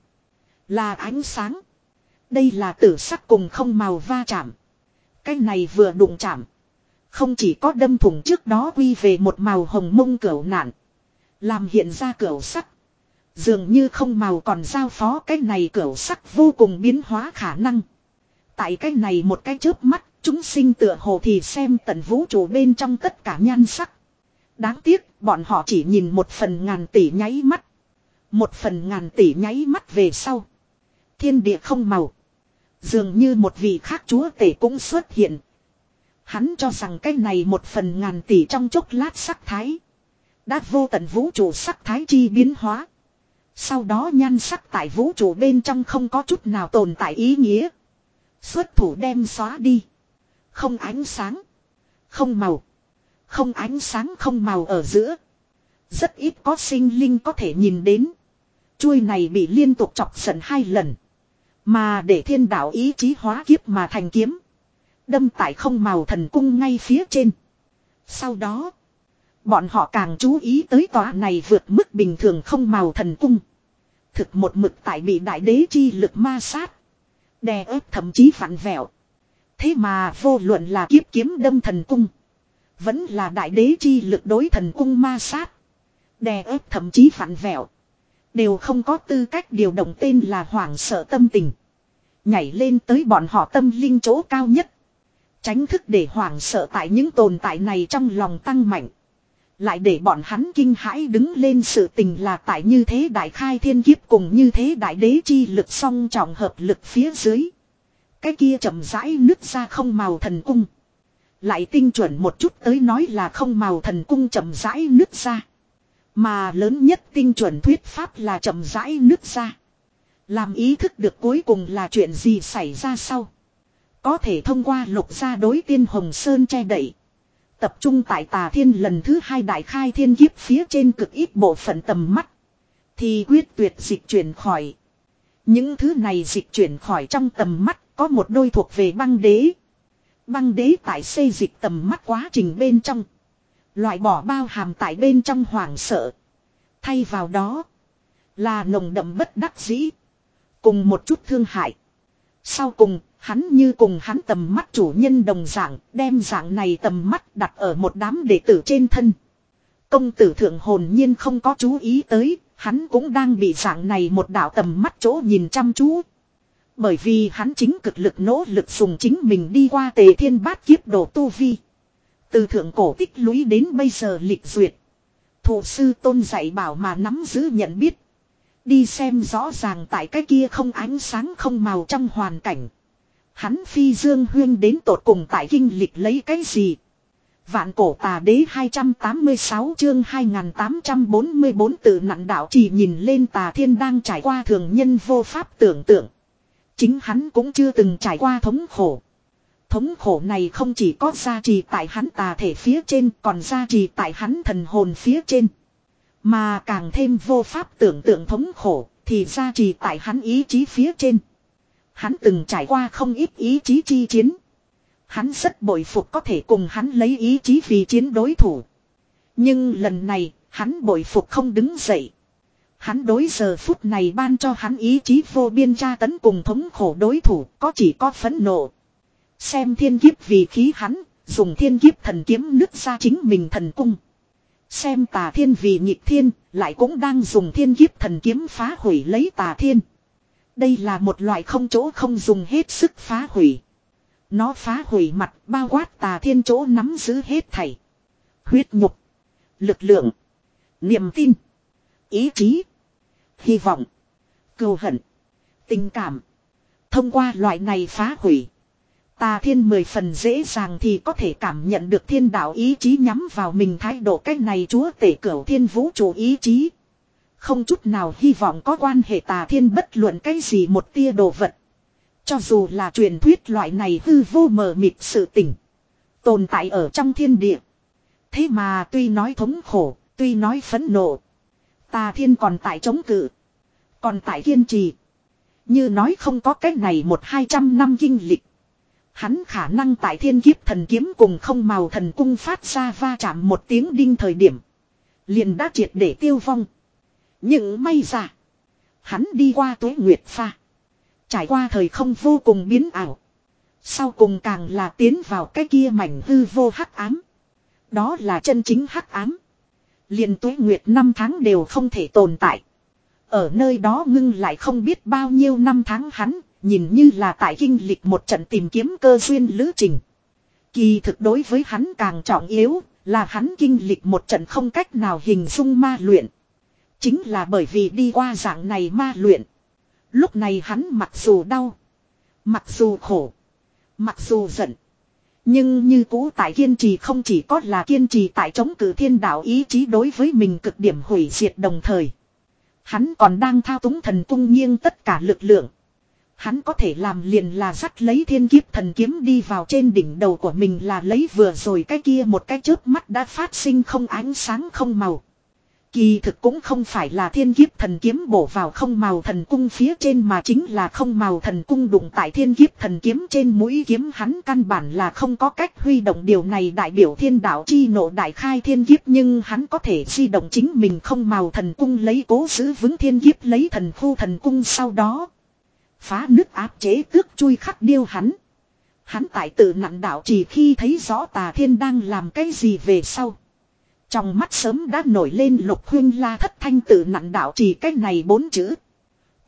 Là ánh sáng. Đây là tử sắc cùng không màu va chạm. Cái này vừa đụng chạm. Không chỉ có đâm thủng trước đó quy về một màu hồng mông cửu nạn. Làm hiện ra cửu sắc. Dường như không màu còn giao phó cái này cửu sắc vô cùng biến hóa khả năng. Tại cái này một cái chớp mắt. Chúng sinh tựa hồ thì xem tận vũ trụ bên trong tất cả nhan sắc. Đáng tiếc bọn họ chỉ nhìn một phần ngàn tỷ nháy mắt. Một phần ngàn tỷ nháy mắt về sau. Thiên địa không màu. Dường như một vị khác chúa tể cũng xuất hiện. Hắn cho rằng cái này một phần ngàn tỷ trong chốc lát sắc thái. Đã vô tận vũ trụ sắc thái chi biến hóa. Sau đó nhan sắc tại vũ trụ bên trong không có chút nào tồn tại ý nghĩa. Xuất thủ đem xóa đi. Không ánh sáng. Không màu. Không ánh sáng không màu ở giữa. Rất ít có sinh linh có thể nhìn đến. Chuôi này bị liên tục chọc giận hai lần. Mà để thiên đạo ý chí hóa kiếp mà thành kiếm. Đâm tại không màu thần cung ngay phía trên. Sau đó. Bọn họ càng chú ý tới tòa này vượt mức bình thường không màu thần cung. Thực một mực tại bị đại đế chi lực ma sát. Đè ép thậm chí vặn vẹo. Thế mà vô luận là kiếp kiếm đâm thần cung. Vẫn là đại đế chi lực đối thần cung ma sát. Đè ép thậm chí vặn vẹo. Đều không có tư cách điều động tên là hoảng sợ tâm tình. Nhảy lên tới bọn họ tâm linh chỗ cao nhất. Tránh thức để hoảng sợ tại những tồn tại này trong lòng tăng mạnh. Lại để bọn hắn kinh hãi đứng lên sự tình là tại như thế đại khai thiên kiếp cùng như thế đại đế chi lực song trọng hợp lực phía dưới. Cái kia chậm rãi nứt ra không màu thần cung. Lại tinh chuẩn một chút tới nói là không màu thần cung chậm rãi nứt ra. Mà lớn nhất tinh chuẩn thuyết pháp là chậm rãi nứt ra. Làm ý thức được cuối cùng là chuyện gì xảy ra sau. Có thể thông qua lục gia đối tiên Hồng Sơn che đậy. Tập trung tại Tà Thiên lần thứ hai đại khai thiên kiếp phía trên cực ít bộ phận tầm mắt. Thì quyết tuyệt dịch chuyển khỏi. Những thứ này dịch chuyển khỏi trong tầm mắt có một đôi thuộc về băng đế. Băng đế tại xây dịch tầm mắt quá trình bên trong. Loại bỏ bao hàm tại bên trong hoảng sợ. Thay vào đó là nồng đậm bất đắc dĩ. Cùng một chút thương hại. Sau cùng, hắn như cùng hắn tầm mắt chủ nhân đồng dạng, đem dạng này tầm mắt đặt ở một đám đệ tử trên thân. Công tử thượng hồn nhiên không có chú ý tới, hắn cũng đang bị dạng này một đạo tầm mắt chỗ nhìn chăm chú. Bởi vì hắn chính cực lực nỗ lực dùng chính mình đi qua Tề Thiên Bát Kiếp độ tu vi. Từ thượng cổ tích lũy đến bây giờ lịch duyệt. Thụ sư tôn dạy bảo mà nắm giữ nhận biết. Đi xem rõ ràng tại cái kia không ánh sáng không màu trong hoàn cảnh. Hắn phi dương huyên đến tột cùng tại kinh lịch lấy cái gì. Vạn cổ tà đế hai trăm tám mươi sáu chương hai nghìn tám trăm bốn mươi bốn tự nặn đạo chỉ nhìn lên Tà Thiên đang trải qua thường nhân vô pháp tưởng tượng. Chính hắn cũng chưa từng trải qua thống khổ. Thống khổ này không chỉ có gia trì tại hắn tà thể phía trên còn gia trì tại hắn thần hồn phía trên. Mà càng thêm vô pháp tưởng tượng thống khổ thì gia trì tại hắn ý chí phía trên. Hắn từng trải qua không ít ý chí chi chiến. Hắn rất bội phục có thể cùng hắn lấy ý chí vì chiến đối thủ. Nhưng lần này hắn bội phục không đứng dậy. Hắn đối giờ phút này ban cho hắn ý chí vô biên tra tấn cùng thống khổ đối thủ có chỉ có phẫn nộ. Xem thiên kiếp vì khí hắn, dùng thiên kiếp thần kiếm nứt ra chính mình thần cung. Xem Tà Thiên vì nhịp thiên, lại cũng đang dùng thiên kiếp thần kiếm phá hủy lấy Tà Thiên. Đây là một loại không chỗ không dùng hết sức phá hủy. Nó phá hủy mặt bao quát Tà Thiên chỗ nắm giữ hết thảy. Huyết nhục, lực lượng, niềm tin, ý chí, hy vọng, cừu hận, tình cảm. Thông qua loại này phá hủy, Tà Thiên mười phần dễ dàng thì có thể cảm nhận được thiên đạo ý chí nhắm vào mình thái độ cách này chúa tể cửu thiên vũ trụ ý chí. Không chút nào hy vọng có quan hệ Tà Thiên bất luận cái gì một tia đồ vật. Cho dù là truyền thuyết loại này hư vô mờ mịt sự tình. Tồn tại ở trong thiên địa. Thế mà tuy nói thống khổ, tuy nói phẫn nộ. Tà Thiên còn tại chống cự. Còn tại kiên trì. Như nói không có cách này một hai trăm năm kinh lịch. Hắn khả năng tại thiên kiếp thần kiếm cùng không màu thần cung phát ra va chạm một tiếng đinh thời điểm. Liền đã triệt để tiêu vong. Nhưng may ra. Hắn đi qua tuế nguyệt pha. Trải qua thời không vô cùng biến ảo. Sau cùng càng là tiến vào cái kia mảnh hư vô hắc ám. Đó là chân chính hắc ám. Liền tuế nguyệt năm tháng đều không thể tồn tại. Ở nơi đó ngưng lại không biết bao nhiêu năm tháng hắn. Nhìn như là tại kinh lịch một trận tìm kiếm cơ duyên lữ trình. Kỳ thực đối với hắn càng trọng yếu là hắn kinh lịch một trận không cách nào hình dung ma luyện. Chính là bởi vì đi qua dạng này ma luyện. Lúc này hắn mặc dù đau, mặc dù khổ, mặc dù giận. Nhưng như cũ tại kiên trì không chỉ có là kiên trì tại chống cự thiên đạo ý chí đối với mình cực điểm hủy diệt đồng thời. Hắn còn đang thao túng thần cung nghiêng tất cả lực lượng. Hắn có thể làm liền là dắt lấy thiên kiếp thần kiếm đi vào trên đỉnh đầu của mình là lấy vừa rồi cái kia một cái chớp mắt đã phát sinh không ánh sáng không màu. Kỳ thực cũng không phải là thiên kiếp thần kiếm bổ vào không màu thần cung phía trên mà chính là không màu thần cung đụng tại thiên kiếp thần kiếm trên mũi kiếm hắn căn bản là không có cách huy động điều này đại biểu thiên đạo chi nộ đại khai thiên kiếp nhưng hắn có thể di động chính mình không màu thần cung lấy cố giữ vững thiên kiếp lấy thần khu thần cung sau đó. Phá nước áp chế tước chui khắc điêu hắn. Hắn tại tự nặn đạo chỉ khi thấy rõ Tà Thiên đang làm cái gì về sau. Trong mắt sớm đã nổi lên Lục Huyên La thất thanh tự nặn đạo chỉ cái này bốn chữ.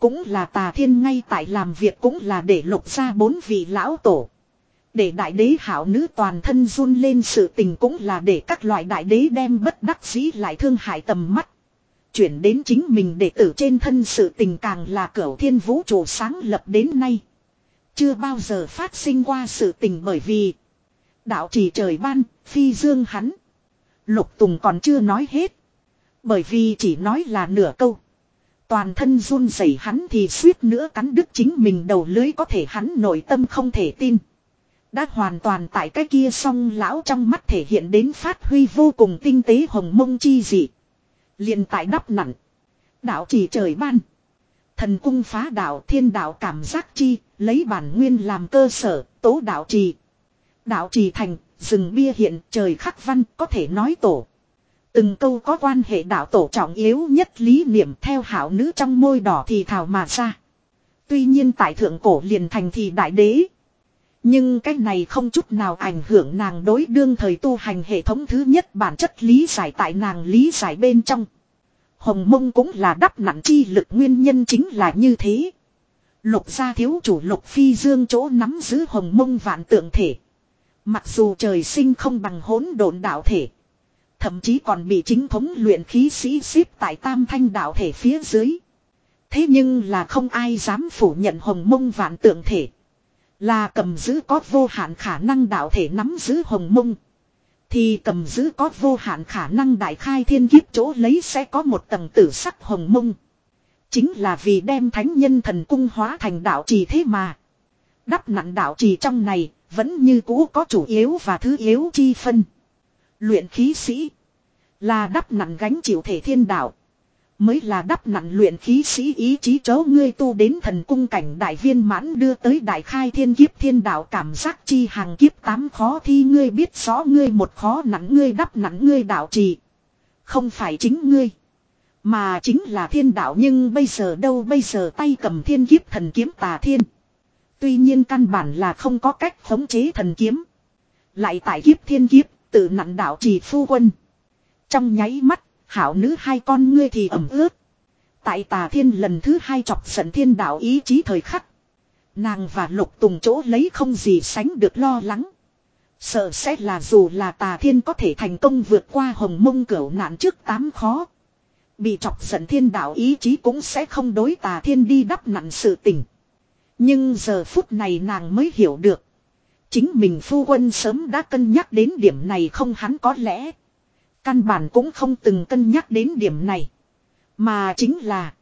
Cũng là tà thiên ngay tại làm việc, cũng là để lục ra bốn vị lão tổ. Để đại đế hảo nữ toàn thân run lên, sự tình cũng là để các loại đại đế đem bất đắc dĩ lại thương hại tầm mắt. Chuyển đến chính mình đệ tử trên thân, sự tình càng là cửu thiên vũ trụ sáng lập đến nay. Chưa bao giờ phát sinh qua sự tình, bởi vì đạo trì trời ban, phi dương hắn. Lục Tùng còn chưa nói hết. Bởi vì chỉ nói là nửa câu. Toàn thân run rẩy hắn thì suýt nữa cắn đứt chính mình đầu lưới, có thể hắn nội tâm không thể tin. Đã hoàn toàn tại cái kia song lão trong mắt thể hiện đến phát huy vô cùng tinh tế hồng mông chi dị. Liền tại đắp nặn. Đạo chỉ trời ban. Thần cung phá đạo, thiên đạo cảm giác chi, lấy bản nguyên làm cơ sở, tố đạo trì. Đạo trì thành, rừng bia hiện, trời khắc văn, có thể nói tổ. Từng câu có quan hệ đạo tổ trọng yếu nhất lý niệm theo hảo nữ trong môi đỏ thì thảo mà ra. Tuy nhiên tại thượng cổ liền thành thì đại đế. Nhưng cái này không chút nào ảnh hưởng nàng đối đương thời tu hành hệ thống thứ nhất bản chất lý giải, tại nàng lý giải bên trong. Hồng mông cũng là đắp nặn chi lực, nguyên nhân chính là như thế. Lục gia thiếu chủ Lục Phi Dương chỗ nắm giữ hồng mông vạn tượng thể. Mặc dù trời sinh không bằng hỗn độn đạo thể. Thậm chí còn bị chính thống luyện khí sĩ xếp tại tam thanh đạo thể phía dưới. Thế nhưng là không ai dám phủ nhận hồng mông vạn tượng thể. Là cầm giữ có vô hạn khả năng đạo thể nắm giữ hồng mông. Thì cầm giữ có vô hạn khả năng đại khai thiên kiếp chỗ lấy sẽ có một tầng tử sắc hồng mông. Chính là vì đem thánh nhân thần cung hóa thành đạo trì thế mà. Đắp nặn đạo trì trong này vẫn như cũ có chủ yếu và thứ yếu chi phân. Luyện khí sĩ là đắp nặn gánh chịu thể thiên đạo. Mới là đắp nặn luyện khí sĩ ý chí chớ ngươi tu đến thần cung cảnh đại viên mãn đưa tới đại khai thiên kiếp thiên đạo cảm giác chi hàng kiếp tám khó thi, ngươi biết rõ ngươi một khó nặng ngươi đắp nặn ngươi đạo trì. Không phải chính ngươi, mà chính là thiên đạo, nhưng bây giờ đâu, bây giờ tay cầm thiên kiếp thần kiếm tà thiên. Tuy nhiên căn bản là không có cách khống chế thần kiếm. Lại tại kiếp thiên kiếp, tự nặn đạo trì phu quân. Trong nháy mắt, hảo nữ hai con ngươi thì ẩm ướt. Tại tà thiên lần thứ hai chọc giận thiên đạo ý chí thời khắc. Nàng và Lục Tùng chỗ lấy không gì sánh được lo lắng. Sợ sẽ là dù là tà thiên có thể thành công vượt qua hồng mông cửu nạn trước tám khó. Bị chọc giận thiên đạo ý chí cũng sẽ không đối tà thiên đi đắp nặn sự tình. Nhưng giờ phút này nàng mới hiểu được. Chính mình phu quân sớm đã cân nhắc đến điểm này, không hắn có lẽ căn bản cũng không từng cân nhắc đến điểm này. Mà chính là.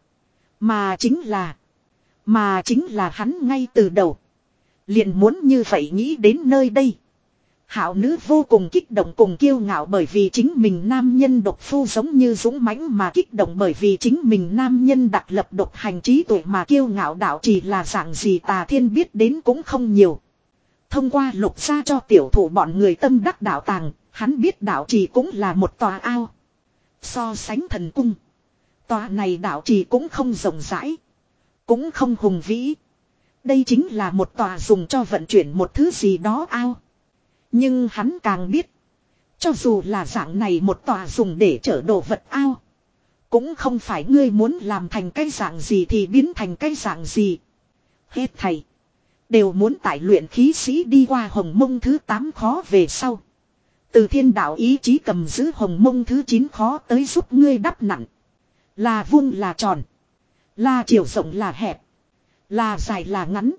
Mà chính là. Mà chính là hắn ngay từ đầu. Liền muốn như vậy nghĩ đến nơi đây. Hảo nữ vô cùng kích động cùng kiêu ngạo, bởi vì chính mình nam nhân độc phu giống như dũng mãnh mà kích động, bởi vì chính mình nam nhân đặc lập độc hành trí tuệ mà kiêu ngạo. Đạo chỉ là dạng gì tà thiên biết đến cũng không nhiều. Thông qua Lục gia cho tiểu thủ bọn người tâm đắc đạo tàng, hắn biết đạo trì cũng là một tòa ao. So sánh thần cung, tòa này đạo trì cũng không rộng rãi, cũng không hùng vĩ. Đây chính là một tòa dùng cho vận chuyển một thứ gì đó ao. Nhưng hắn càng biết, cho dù là dạng này một tòa dùng để chở đồ vật ao, cũng không phải ngươi muốn làm thành cái dạng gì thì biến thành cái dạng gì. Hết thầy đều muốn tại luyện khí sĩ đi qua hồng mông thứ tám khó về sau. Từ thiên đạo ý chí cầm giữ hồng mông thứ chín khó tới giúp ngươi đắp nặn. Là vuông là tròn, là chiều rộng là hẹp, là dài là ngắn,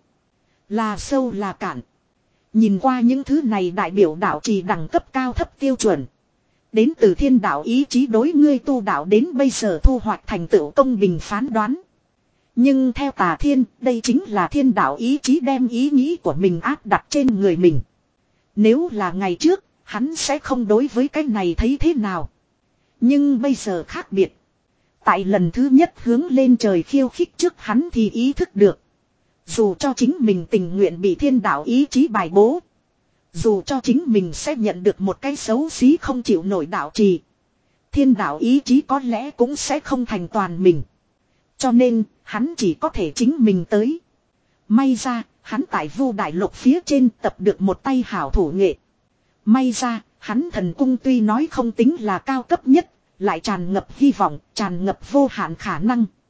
là sâu là cạn. Nhìn qua những thứ này đại biểu đạo trì đẳng cấp cao thấp tiêu chuẩn. Đến từ thiên đạo ý chí đối ngươi tu đạo đến bây giờ thu hoạch thành tựu công bình phán đoán. Nhưng theo tà thiên, đây chính là thiên đạo ý chí đem ý nghĩ của mình áp đặt trên người mình. Nếu là ngày trước, hắn sẽ không đối với cái này thấy thế nào. Nhưng bây giờ khác biệt. Tại lần thứ nhất hướng lên trời khiêu khích trước, hắn thì ý thức được. Dù cho chính mình tình nguyện bị thiên đạo ý chí bài bố. Dù cho chính mình sẽ nhận được một cái xấu xí không chịu nổi đạo trì. Thiên đạo ý chí có lẽ cũng sẽ không thành toàn mình. Cho nên, hắn chỉ có thể chính mình tới. May ra, hắn tại Vu Đại Lục phía trên tập được một tay hảo thủ nghệ. May ra, hắn thần cung tuy nói không tính là cao cấp nhất, lại tràn ngập hy vọng, tràn ngập vô hạn khả năng.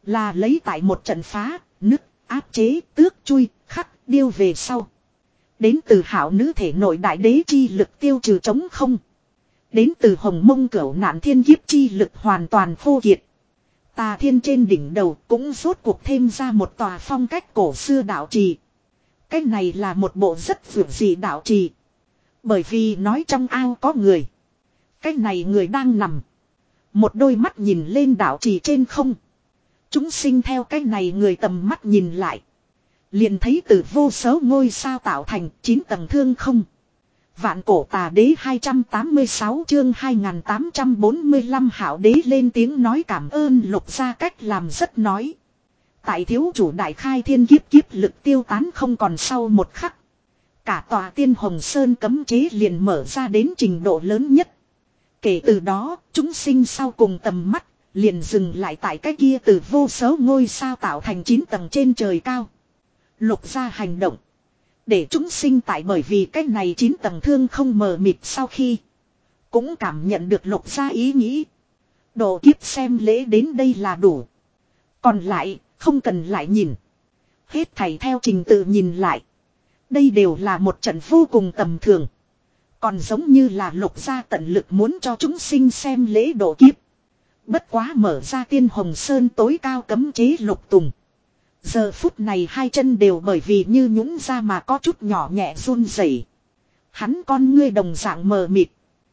Là lấy tại một trận phá, nứt, áp chế, tước chui, khắc, điêu về sau. Đến từ hảo nữ thể nội đại đế chi lực tiêu trừ trống không. Đến từ hồng mông cửu nạn thiên kiếp chi lực hoàn toàn khô kiệt. Tà thiên trên đỉnh đầu cũng rốt cuộc thêm ra một tòa phong cách cổ xưa đạo trì. Cái này là một bộ rất vượt dị đạo trì. Bởi vì nói trong ao có người. Cái này người đang nằm. Một đôi mắt nhìn lên đạo trì trên không. Chúng sinh theo cái này người tầm mắt nhìn lại. Liền thấy từ vô số ngôi sao tạo thành chín tầng thương không. Vạn cổ tà đế hai trăm tám mươi sáu chương hai nghìn tám trăm bốn mươi lăm hảo đế lên tiếng nói cảm ơn Lục gia cách làm rất nói. Tại thiếu chủ đại khai thiên kiếp kiếp lực tiêu tán không còn sau một khắc. Cả tòa tiên hồng sơn cấm chế liền mở ra đến trình độ lớn nhất. Kể từ đó, chúng sinh sau cùng tầm mắt, liền dừng lại tại cái kia từ vô số ngôi sao tạo thành chín tầng trên trời cao. Lục gia hành động. Để chúng sinh tại bởi vì cái này chín tầng thương không mờ mịt sau khi. Cũng cảm nhận được lục gia ý nghĩ. Độ kiếp xem lễ đến đây là đủ. Còn lại, không cần lại nhìn. Hết thảy theo trình tự nhìn lại. Đây đều là một trận vô cùng tầm thường. Còn giống như là lục gia tận lực muốn cho chúng sinh xem lễ độ kiếp. Bất quá mở ra tiên hồng sơn tối cao cấm chế lục tùng. Giờ phút này hai chân đều bởi vì như nhũn ra mà có chút nhỏ nhẹ run rẩy. Hắn con ngươi đồng dạng mờ mịt.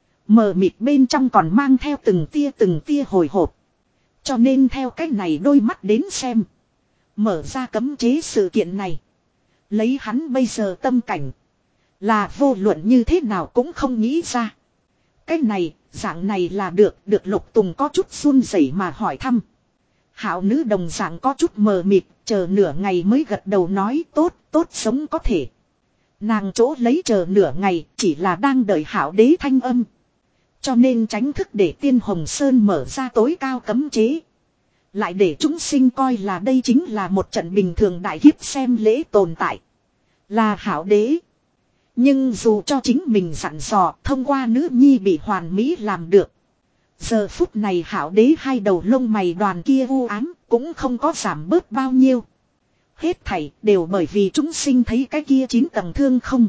Mờ mịt bên trong còn mang theo từng tia từng tia hồi hộp. Cho nên theo cách này đôi mắt đến xem. Mở ra cấm chế sự kiện này. Lấy hắn bây giờ tâm cảnh. Là vô luận như thế nào cũng không nghĩ ra. Cái này, dạng này là được, được Lục Tùng có chút run rẩy mà hỏi thăm. Hảo nữ đồng dạng có chút mờ mịt, chờ nửa ngày mới gật đầu nói tốt, tốt sống có thể. Nàng chỗ lấy chờ nửa ngày, chỉ là đang đợi hảo đế thanh âm. Cho nên tránh thức để tiên hồng sơn mở ra tối cao cấm chế. Lại để chúng sinh coi là đây chính là một trận bình thường đại kiếp xem lễ tồn tại. Là hảo đế. Nhưng dù cho chính mình dặn dò thông qua nữ nhi bị hoàn mỹ làm được. Giờ phút này hảo đế hai đầu lông mày đoàn kia u ám cũng không có giảm bớt bao nhiêu. Hết thảy đều bởi vì chúng sinh thấy cái kia chín tầng thương không.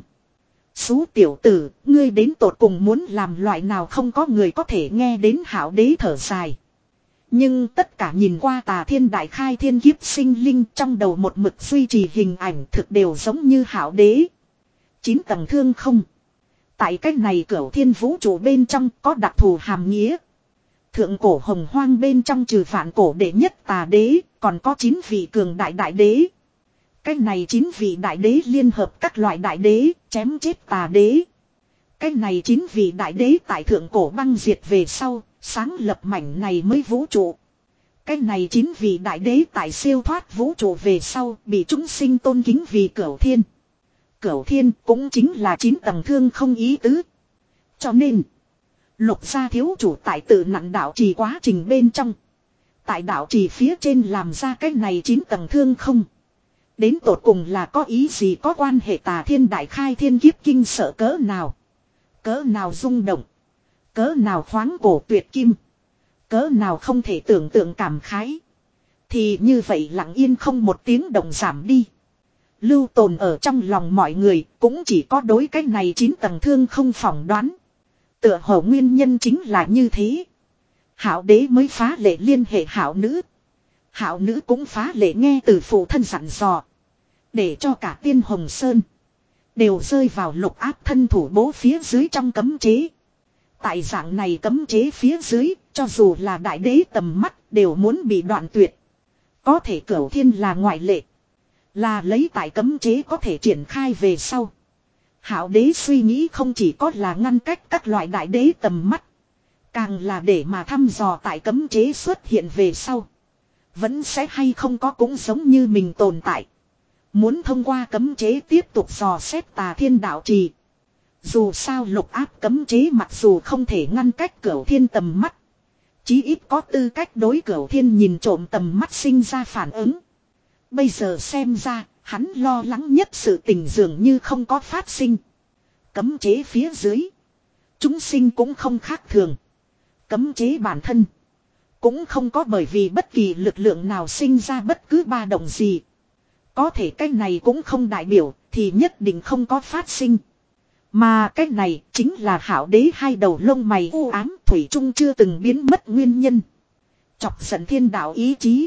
Xú tiểu tử, ngươi đến tột cùng muốn làm loại nào không có người có thể nghe đến hảo đế thở dài. Nhưng tất cả nhìn qua tà thiên đại khai thiên kiếp sinh linh trong đầu một mực duy trì hình ảnh thực đều giống như hảo đế. Chín tầng thương không. Tại cách này cửu thiên vũ trụ bên trong có đặc thù hàm nghĩa. Thượng cổ hồng hoang bên trong trừ vạn cổ đệ nhất tà đế, còn có chín vị cường đại đại đế. Cách này chín vị đại đế liên hợp các loại đại đế, chém chết tà đế. Cách này chín vị đại đế tại thượng cổ băng diệt về sau, sáng lập mảnh này mới vũ trụ. Cách này chín vị đại đế tại siêu thoát vũ trụ về sau, bị chúng sinh tôn kính vì cửu thiên. Cửu thiên cũng chính là chín tầng thương không ý tứ. Cho nên, Lục gia thiếu chủ tại tự nặn đạo trì quá trình bên trong. Tại đạo trì phía trên làm ra cái này chín tầng thương không. Đến tột cùng là có ý gì có quan hệ tà thiên đại khai thiên kiếp kinh sợ cỡ nào. Cỡ nào rung động. Cỡ nào khoáng cổ tuyệt kim. Cỡ nào không thể tưởng tượng cảm khái. Thì như vậy lặng yên không một tiếng động giảm đi. Lưu tồn ở trong lòng mọi người cũng chỉ có đối cái này chín tầng thương không phỏng đoán. Tựa hồ nguyên nhân chính là như thế. Hảo đế mới phá lệ liên hệ hảo nữ. Hảo nữ cũng phá lệ nghe từ phụ thân dặn dò. Để cho cả tiên hồng sơn. Đều rơi vào lục áp thân thủ bố phía dưới trong cấm chế. Tại dạng này cấm chế phía dưới. Cho dù là đại đế tầm mắt đều muốn bị đoạn tuyệt. Có thể cửu thiên là ngoại lệ. Là lấy tại cấm chế có thể triển khai về sau. Hảo đế suy nghĩ không chỉ có là ngăn cách các loại đại đế tầm mắt. Càng là để mà thăm dò tại cấm chế xuất hiện về sau. Vẫn sẽ hay không có cũng giống như mình tồn tại. Muốn thông qua cấm chế tiếp tục dò xét tà thiên đạo trì. Dù sao lục áp cấm chế mặc dù không thể ngăn cách cửu thiên tầm mắt. Chí ít có tư cách đối cửu thiên nhìn trộm tầm mắt sinh ra phản ứng. Bây giờ xem ra, hắn lo lắng nhất sự tình dường như không có phát sinh. Cấm chế phía dưới. Chúng sinh cũng không khác thường. Cấm chế bản thân. Cũng không có bởi vì bất kỳ lực lượng nào sinh ra bất cứ ba động gì. Có thể cái này cũng không đại biểu thì nhất định không có phát sinh. Mà cái này chính là hảo đế hai đầu lông mày u ám thủy chung chưa từng biến mất nguyên nhân. Chọc giận thiên đạo ý chí.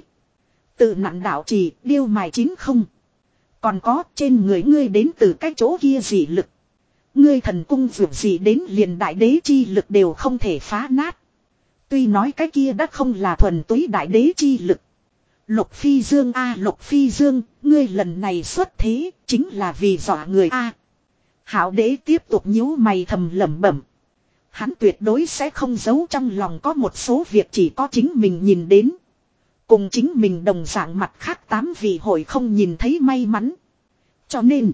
Tự nặn đạo trì điêu mài chính không. Còn có trên người ngươi đến từ cái chỗ kia dị lực. Ngươi thần cung vượt gì đến liền đại đế chi lực đều không thể phá nát. Tuy nói cái kia đã không là thuần túy đại đế chi lực. Lục Phi Dương a à, Lục Phi Dương, ngươi lần này xuất thế chính là vì dọa người a. À. Hảo đế tiếp tục nhíu mày thầm lẩm bẩm. Hắn tuyệt đối sẽ không giấu trong lòng có một số việc chỉ có chính mình nhìn đến. Cùng chính mình đồng dạng mặt khác tám vị hội không nhìn thấy may mắn. Cho nên,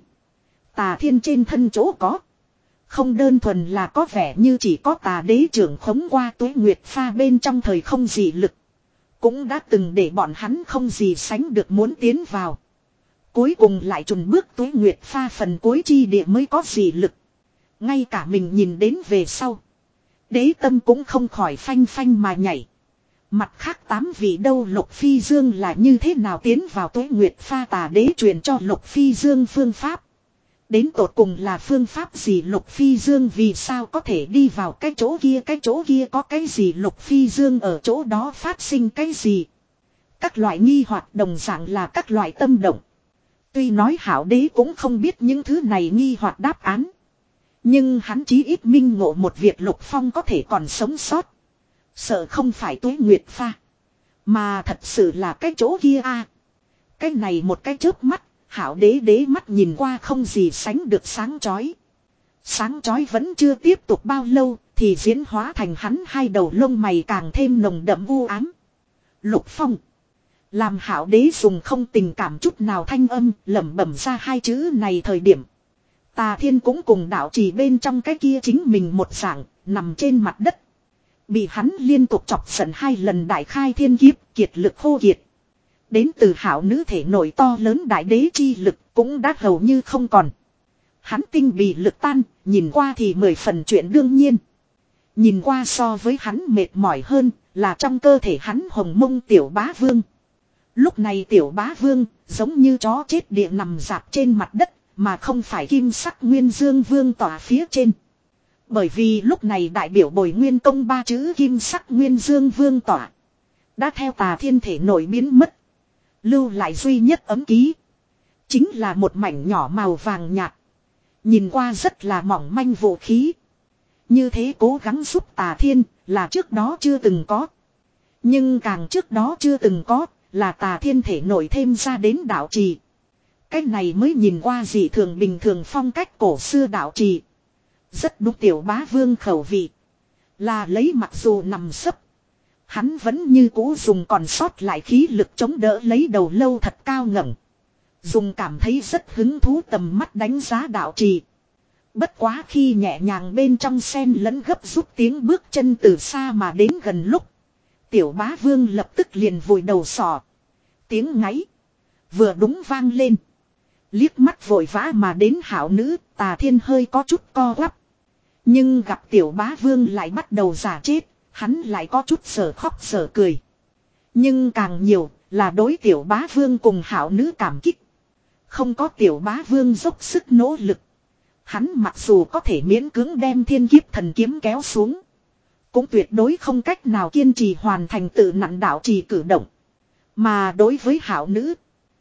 tà thiên trên thân chỗ có. Không đơn thuần là có vẻ như chỉ có tà đế trưởng khống qua tuế nguyệt pha bên trong thời không dị lực. Cũng đã từng để bọn hắn không gì sánh được muốn tiến vào. Cuối cùng lại trùn bước tuế nguyệt pha phần cuối chi địa mới có dị lực. Ngay cả mình nhìn đến về sau. Đế tâm cũng không khỏi phanh phanh mà nhảy. Mặt khác tám vị đâu Lục Phi Dương là như thế nào tiến vào tuế nguyệt pha tà đế truyền cho Lục Phi Dương phương pháp. Đến tột cùng là phương pháp gì Lục Phi Dương vì sao có thể đi vào cái chỗ kia cái chỗ kia có cái gì Lục Phi Dương ở chỗ đó phát sinh cái gì. Các loại nghi hoặc đồng dạng là các loại tâm động. Tuy nói hảo đế cũng không biết những thứ này nghi hoặc đáp án. Nhưng hắn chí ít minh ngộ một việc Lục Phong có thể còn sống sót. Sợ không phải tuế nguyệt pha. Mà thật sự là cái chỗ kia a. Cái này một cái chớp mắt. Hảo đế đế mắt nhìn qua không gì sánh được sáng chói. Sáng chói vẫn chưa tiếp tục bao lâu thì diễn hóa thành hắn hai đầu lông mày càng thêm nồng đậm u ám. Lục Phong. Làm hảo đế dùng không tình cảm chút nào thanh âm lẩm bẩm ra hai chữ này thời điểm. Tà thiên cũng cùng đạo chỉ bên trong cái kia chính mình một dạng nằm trên mặt đất. Bị hắn liên tục chọc giận hai lần đại khai thiên kiếp kiệt lực khô kiệt. Đến từ hảo nữ thể nổi to lớn đại đế chi lực cũng đã hầu như không còn. Hắn tinh bị lực tan, nhìn qua thì mười phần chuyện đương nhiên. Nhìn qua so với hắn mệt mỏi hơn là trong cơ thể hắn hồng mông tiểu bá vương. Lúc này tiểu bá vương giống như chó chết địa nằm dạp trên mặt đất mà không phải kim sắc nguyên dương vương tỏa phía trên. Bởi vì lúc này đại biểu bồi nguyên công ba chữ kim sắc nguyên dương vương tỏa đã theo tà thiên thể nổi biến mất. Lưu lại duy nhất ấm ký. Chính là một mảnh nhỏ màu vàng nhạt. Nhìn qua rất là mỏng manh vũ khí. Như thế cố gắng giúp tà thiên là trước đó chưa từng có. Nhưng càng trước đó chưa từng có là tà thiên thể nổi thêm ra đến đạo trì. Cái này mới nhìn qua dị thường bình thường phong cách cổ xưa đạo trì. Rất đúng tiểu bá vương khẩu vị. Là lấy mặc dù nằm sấp. Hắn vẫn như cũ dùng còn sót lại khí lực chống đỡ lấy đầu lâu thật cao ngẩng. Dùng cảm thấy rất hứng thú tầm mắt đánh giá đạo trì. Bất quá khi nhẹ nhàng bên trong sen lẫn gấp rút tiếng bước chân từ xa mà đến gần lúc. Tiểu bá vương lập tức liền vùi đầu sò. Tiếng ngáy. Vừa đúng vang lên. Liếc mắt vội vã mà đến hảo nữ tà thiên hơi có chút co quắp. Nhưng gặp tiểu bá vương lại bắt đầu giả chết. Hắn lại có chút sở khóc sở cười. Nhưng càng nhiều là đối tiểu bá vương cùng hảo nữ cảm kích. Không có tiểu bá vương dốc sức nỗ lực. Hắn mặc dù có thể miễn cưỡng đem thiên kiếp thần kiếm kéo xuống. Cũng tuyệt đối không cách nào kiên trì hoàn thành tự nặn đạo trì cử động. Mà đối với hảo nữ.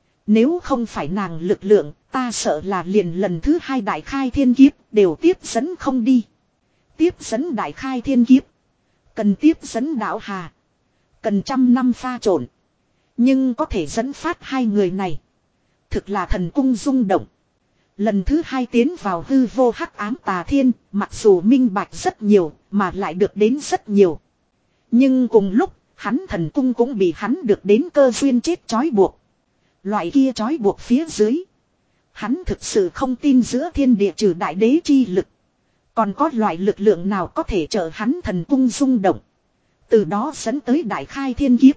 Nếu không phải nàng lực lượng ta sợ là liền lần thứ hai đại khai thiên kiếp đều tiếp dẫn không đi. Tiếp dẫn đại khai thiên kiếp. Cần tiếp dẫn đạo hà. Cần trăm năm pha trộn. Nhưng có thể dẫn phát hai người này. Thực là thần cung rung động. Lần thứ hai tiến vào hư vô hắc ám tà thiên. Mặc dù minh bạch rất nhiều. Mà lại được đến rất nhiều. Nhưng cùng lúc hắn thần cung cũng bị hắn được đến cơ duyên chết trói buộc. Loại kia trói buộc phía dưới. Hắn thực sự không tin giữa thiên địa trừ đại đế chi lực. Còn có loại lực lượng nào có thể trợ hắn thần cung rung động. Từ đó dẫn tới đại khai thiên kiếp.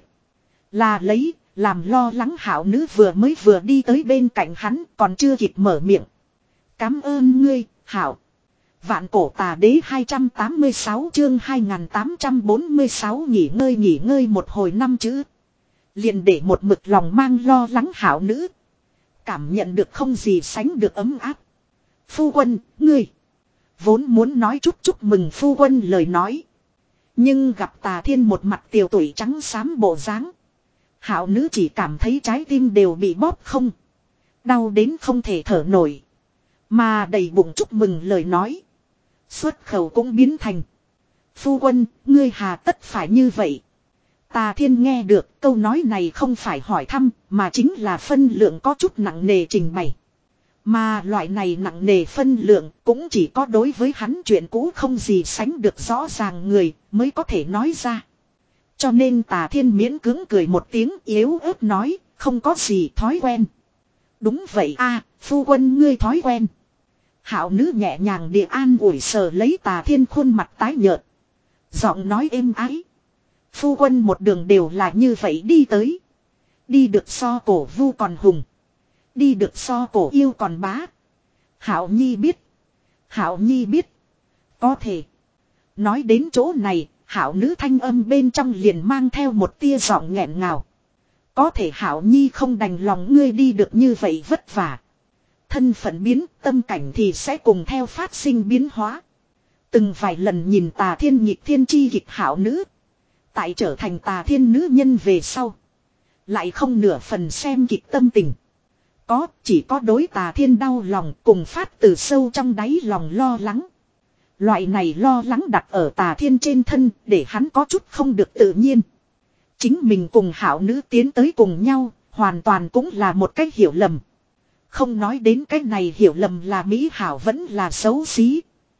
Là lấy, làm lo lắng hảo nữ vừa mới vừa đi tới bên cạnh hắn còn chưa kịp mở miệng. Cám ơn ngươi, hảo. Vạn cổ tà đế hai trăm tám mươi sáu chương hai nghìn tám trăm bốn mươi sáu nghỉ ngơi nghỉ ngơi một hồi năm chữ. Liền để một mực lòng mang lo lắng hảo nữ. Cảm nhận được không gì sánh được ấm áp. Phu quân, ngươi. Vốn muốn nói chúc chúc mừng phu quân lời nói. Nhưng gặp Tà Thiên một mặt tiều tụy trắng xám bộ dáng. Hảo nữ chỉ cảm thấy trái tim đều bị bóp không. Đau đến không thể thở nổi. Mà đầy bụng chúc mừng lời nói. Xuất khẩu cũng biến thành. Phu quân, ngươi hà tất phải như vậy. Tà Thiên nghe được câu nói này không phải hỏi thăm, mà chính là phân lượng có chút nặng nề trình bày. Mà loại này nặng nề phân lượng cũng chỉ có đối với hắn chuyện cũ không gì sánh được rõ ràng người mới có thể nói ra. Cho nên Tà Thiên miễn cưỡng cười một tiếng yếu ớt nói, không có gì thói quen. Đúng vậy a, phu quân ngươi thói quen. Hảo nữ nhẹ nhàng địa an ủi sờ lấy Tà Thiên khuôn mặt tái nhợt. Giọng nói êm ái. Phu quân một đường đều là như vậy đi tới. Đi được so cổ vu còn hùng. Đi được so cổ yêu còn bá. Hảo Nhi biết. Hảo Nhi biết. Có thể. Nói đến chỗ này, Hảo nữ thanh âm bên trong liền mang theo một tia giọng nghẹn ngào. Có thể Hảo Nhi không đành lòng ngươi đi được như vậy vất vả. Thân phận biến, tâm cảnh thì sẽ cùng theo phát sinh biến hóa. Từng vài lần nhìn Tà Thiên nhịp thiên chi kịch Hảo nữ. Tại trở thành Tà Thiên nữ nhân về sau. Lại không nửa phần xem kịch tâm tình. Có, chỉ có đối Tà Thiên đau lòng cùng phát từ sâu trong đáy lòng lo lắng. Loại này lo lắng đặt ở Tà Thiên trên thân để hắn có chút không được tự nhiên. Chính mình cùng Hảo nữ tiến tới cùng nhau, hoàn toàn cũng là một cách hiểu lầm. Không nói đến cái này hiểu lầm là mỹ hảo vẫn là xấu xí.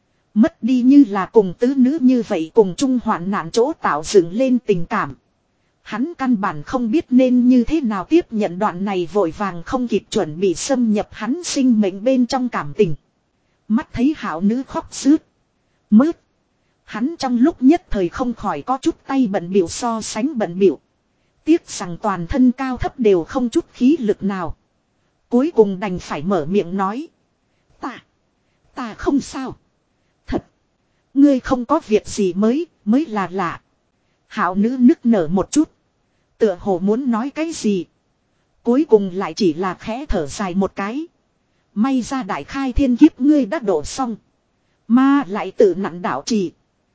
Mất đi như là cùng tứ nữ như vậy cùng chung hoạn nạn chỗ tạo dựng lên tình cảm. Hắn căn bản không biết nên như thế nào tiếp nhận đoạn này vội vàng không kịp chuẩn bị xâm nhập hắn sinh mệnh bên trong cảm tình. Mắt thấy Hảo nữ khóc sướt. Mướt. Hắn trong lúc nhất thời không khỏi có chút tay bận biểu so sánh bận biểu. Tiếc rằng toàn thân cao thấp đều không chút khí lực nào. Cuối cùng đành phải mở miệng nói. Ta. Ta không sao. Thật. Ngươi không có việc gì mới, mới là lạ. Hảo nữ nức nở một chút. Tựa hồ muốn nói cái gì. Cuối cùng lại chỉ là khẽ thở dài một cái. May ra đại khai thiên kiếp ngươi đã đổ xong. Mà lại tự nặn đạo trì.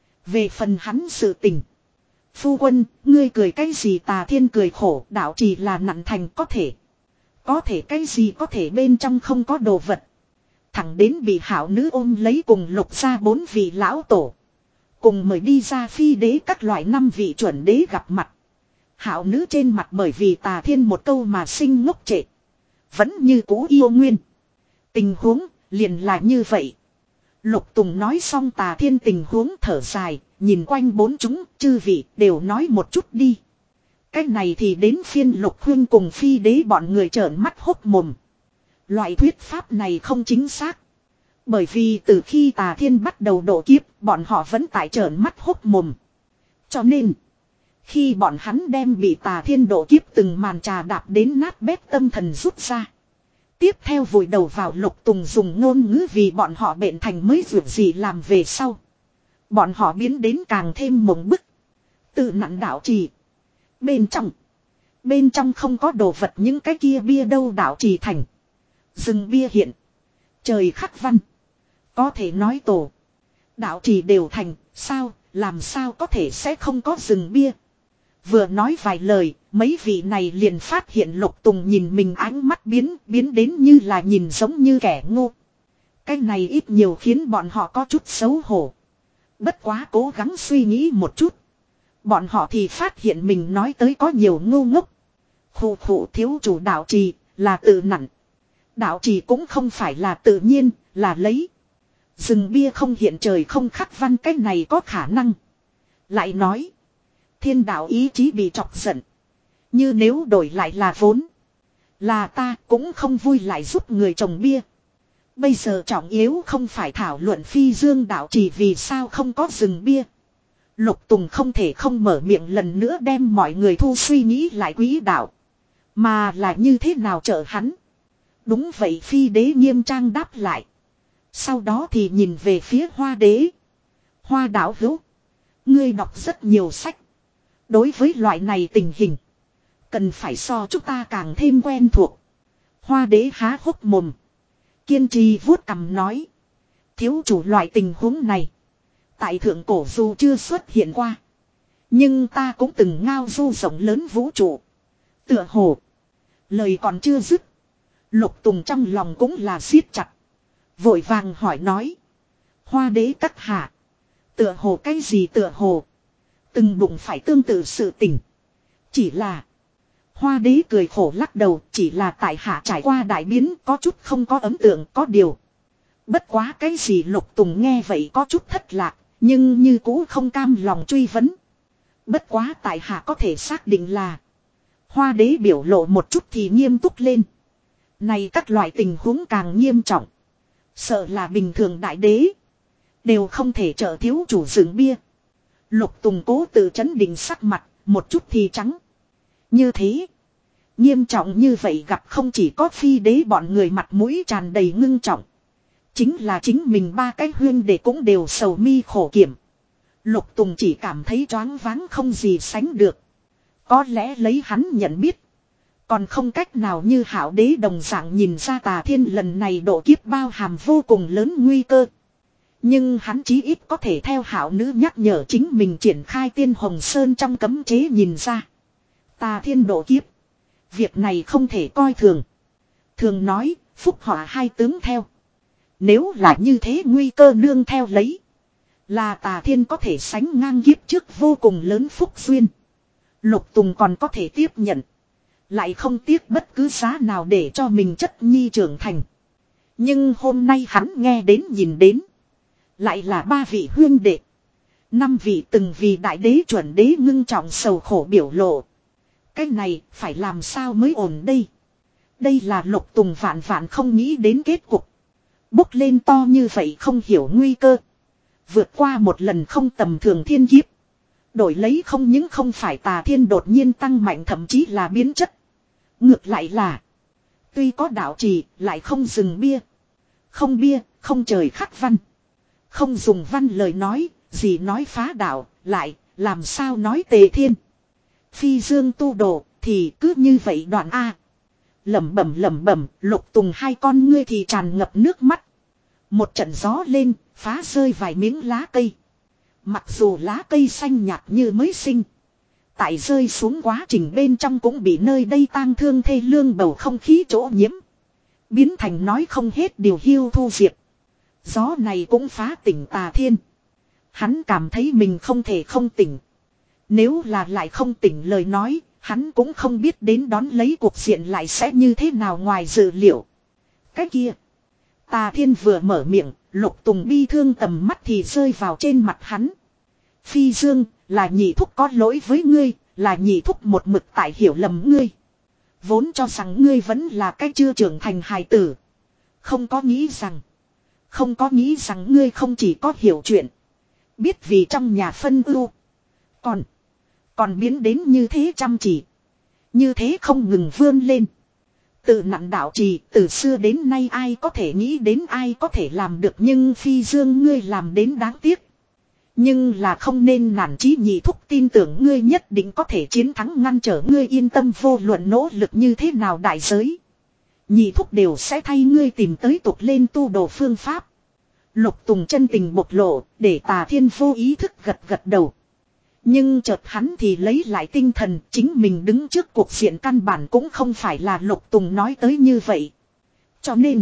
Về phần hắn sự tình. Phu quân, ngươi cười cái gì Tà Thiên cười khổ đạo trì là nặn thành có thể. Có thể cái gì có thể bên trong không có đồ vật. Thẳng đến bị Hảo nữ ôm lấy cùng lục ra bốn vị lão tổ. Cùng mời đi ra phi đế các loại năm vị chuẩn đế gặp mặt. Hảo nữ trên mặt bởi vì Tà Thiên một câu mà sinh ngốc trệ. Vẫn như cũ yêu nguyên. Tình huống liền là như vậy. Lục Tùng nói xong Tà Thiên tình huống thở dài. Nhìn quanh bốn chúng chư vị đều nói một chút đi. Cái này thì đến phiên Lục Huyên cùng phi đế bọn người trợn mắt hốc mồm. Loại thuyết pháp này không chính xác. Bởi vì từ khi Tà Thiên bắt đầu độ kiếp, bọn họ vẫn tại trợn mắt hốc mồm. Cho nên, khi bọn hắn đem bị Tà Thiên độ kiếp từng màn trà đạp đến nát bét tâm thần rút ra. Tiếp theo vùi đầu vào Lục Tùng dùng ngôn ngữ vì bọn họ bệnh thành mới việc gì làm về sau. Bọn họ biến đến càng thêm mộng bức. Tự nặn đạo trì. Bên trong. Bên trong không có đồ vật những cái kia bia đâu đạo trì thành. Rừng bia hiện. Trời khắc văn. Có thể nói tổ. Đạo trì đều thành. Sao, làm sao có thể sẽ không có rừng bia. Vừa nói vài lời, mấy vị này liền phát hiện Lục Tùng nhìn mình ánh mắt biến, biến đến như là nhìn giống như kẻ ngu. Cái này ít nhiều khiến bọn họ có chút xấu hổ. Bất quá cố gắng suy nghĩ một chút. Bọn họ thì phát hiện mình nói tới có nhiều ngu ngốc. Khủ khủ thiếu chủ đạo trì, là tự nặn. Đạo trì cũng không phải là tự nhiên, là lấy. Rừng bia không hiện trời không khắc văn cái này có khả năng. Lại nói. Thiên đạo ý chí bị chọc giận. Như nếu đổi lại là vốn. Là ta cũng không vui lại giúp người trồng bia. Bây giờ trọng yếu không phải thảo luận phi dương đạo trì vì sao không có rừng bia. Lục Tùng không thể không mở miệng lần nữa đem mọi người thu suy nghĩ lại quỹ đạo. Mà là như thế nào trợ hắn. Đúng vậy phi đế nghiêm trang đáp lại. Sau đó thì nhìn về phía Hoa Đế. Hoa đạo hữu. Ngươi đọc rất nhiều sách. Đối với loại này tình hình. Cần phải so chúng ta càng thêm quen thuộc. Hoa Đế há hốc mồm. Kiên trì vuốt cằm nói. Thiếu chủ loại tình huống này. Tại thượng cổ dù chưa xuất hiện qua. Nhưng ta cũng từng ngao du rộng lớn vũ trụ. Tựa hồ. Lời còn chưa dứt. Lục Tùng trong lòng cũng là siết chặt. Vội vàng hỏi nói. Hoa Đế các hạ. Tựa hồ cái gì tựa hồ. Từng đụng phải tương tự sự tình. Chỉ là. Hoa Đế cười khổ lắc đầu. Chỉ là tại hạ trải qua đại biến. Có chút không có ấn tượng có điều. Bất quá cái gì Lục Tùng nghe vậy có chút thất lạc. Nhưng như cũ không cam lòng truy vấn. Bất quá tại hạ có thể xác định là. Hoa Đế biểu lộ một chút thì nghiêm túc lên. Này các loại tình huống càng nghiêm trọng. Sợ là bình thường đại đế. Đều không thể trợ thiếu chủ dựng bia. Lục Tùng cố tự chấn định sắc mặt. Một chút thì trắng. Như thế. Nghiêm trọng như vậy gặp không chỉ có phi đế bọn người mặt mũi tràn đầy ngưng trọng. Chính là chính mình ba cái huyên đệ cũng đều sầu mi khổ kiểm. Lục Tùng chỉ cảm thấy choáng váng không gì sánh được. Có lẽ lấy hắn nhận biết. Còn không cách nào như Hạo Đế đồng dạng nhìn ra Tà Thiên lần này độ kiếp bao hàm vô cùng lớn nguy cơ. Nhưng hắn chí ít có thể theo Hạo Nữ nhắc nhở chính mình triển khai Tiên Hồng Sơn trong cấm chế nhìn ra. Tà Thiên độ kiếp. Việc này không thể coi thường. Thường nói, phúc họa hai tướng theo. Nếu là như thế nguy cơ nương theo lấy. Là Tà Thiên có thể sánh ngang kiếp trước vô cùng lớn phúc duyên. Lục Tùng còn có thể tiếp nhận. Lại không tiếc bất cứ giá nào để cho mình chất nhi trưởng thành. Nhưng hôm nay hắn nghe đến nhìn đến. Lại là ba vị huyên đệ. Năm vị từng vì đại đế chuẩn đế ngưng trọng sầu khổ biểu lộ. Cái này phải làm sao mới ổn đây. Đây là Lục Tùng vạn vạn không nghĩ đến kết cục. Bốc lên to như vậy không hiểu nguy cơ. Vượt qua một lần không tầm thường thiên kiếp. Đổi lấy không những không phải Tà Thiên đột nhiên tăng mạnh thậm chí là biến chất. Ngược lại là. Tuy có đạo trì lại không dừng bia. Không bia, không trời khắc văn. Không dùng văn lời nói, gì nói phá đạo, lại, làm sao nói Tề Thiên. Phi dương tu đồ, thì cứ như vậy đoạn A. Lẩm bẩm lẩm bẩm, Lục Tùng hai con ngươi thì tràn ngập nước mắt. Một trận gió lên, phá rơi vài miếng lá cây. Mặc dù lá cây xanh nhạt như mới sinh. Tại rơi xuống quá trình bên trong cũng bị nơi đây tang thương thê lương bầu không khí chỗ nhiễm. Biến thành nói không hết điều hiu thu diệp. Gió này cũng phá tỉnh Tà Thiên. Hắn cảm thấy mình không thể không tỉnh. Nếu là lại không tỉnh lời nói, hắn cũng không biết đến đón lấy cuộc diện lại sẽ như thế nào ngoài dự liệu. Cái kia. Tà Thiên vừa mở miệng, Lục Tùng bi thương tầm mắt thì rơi vào trên mặt hắn. Phi Dương, là nhị thúc có lỗi với ngươi, là nhị thúc một mực tại hiểu lầm ngươi. Vốn cho rằng ngươi vẫn là cái chưa trưởng thành hài tử. Không có nghĩ rằng. Không có nghĩ rằng ngươi không chỉ có hiểu chuyện. Biết vì trong nhà phân ưu. Còn. Còn biến đến như thế chăm chỉ. Như thế không ngừng vươn lên. Từ nặng đạo trì từ xưa đến nay ai có thể nghĩ đến ai có thể làm được. Nhưng Phi Dương ngươi làm đến đáng tiếc. Nhưng là không nên nản chí nhị thúc tin tưởng ngươi nhất định có thể chiến thắng ngăn trở ngươi yên tâm vô luận nỗ lực như thế nào đại giới. Nhị thúc đều sẽ thay ngươi tìm tới tục lên tu đồ phương pháp. Lục Tùng chân tình bộc lộ để Tà Thiên vô ý thức gật gật đầu. Nhưng chợt hắn thì lấy lại tinh thần chính mình đứng trước cuộc diện căn bản cũng không phải là Lục Tùng nói tới như vậy. Cho nên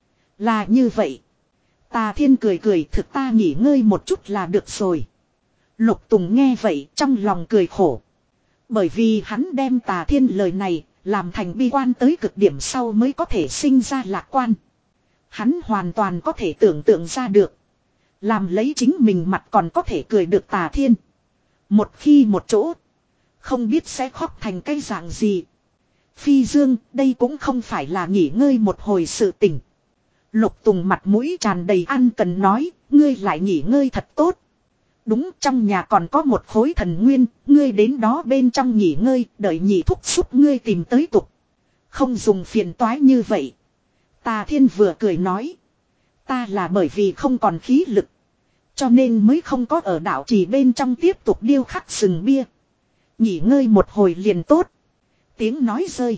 là như vậy. Tà Thiên cười cười thực ta nghỉ ngơi một chút là được rồi. Lục Tùng nghe vậy trong lòng cười khổ. Bởi vì hắn đem Tà Thiên lời này làm thành bi quan tới cực điểm sau mới có thể sinh ra lạc quan. Hắn hoàn toàn có thể tưởng tượng ra được. Làm lấy chính mình mặt còn có thể cười được Tà Thiên. Một khi một chỗ. Không biết sẽ khóc thành cái dạng gì. Phi Dương đây cũng không phải là nghỉ ngơi một hồi sự tình. Lục Tùng mặt mũi tràn đầy ăn cần nói, ngươi lại nghỉ ngơi thật tốt. Đúng trong nhà còn có một khối thần nguyên, ngươi đến đó bên trong nghỉ ngơi, đợi nhị thúc giúp ngươi tìm tới tục. Không dùng phiền toái như vậy. Tà Thiên vừa cười nói. Ta là bởi vì không còn khí lực. Cho nên mới không có ở đạo trì bên trong tiếp tục điêu khắc sừng bia. Nghỉ ngơi một hồi liền tốt. Tiếng nói rơi.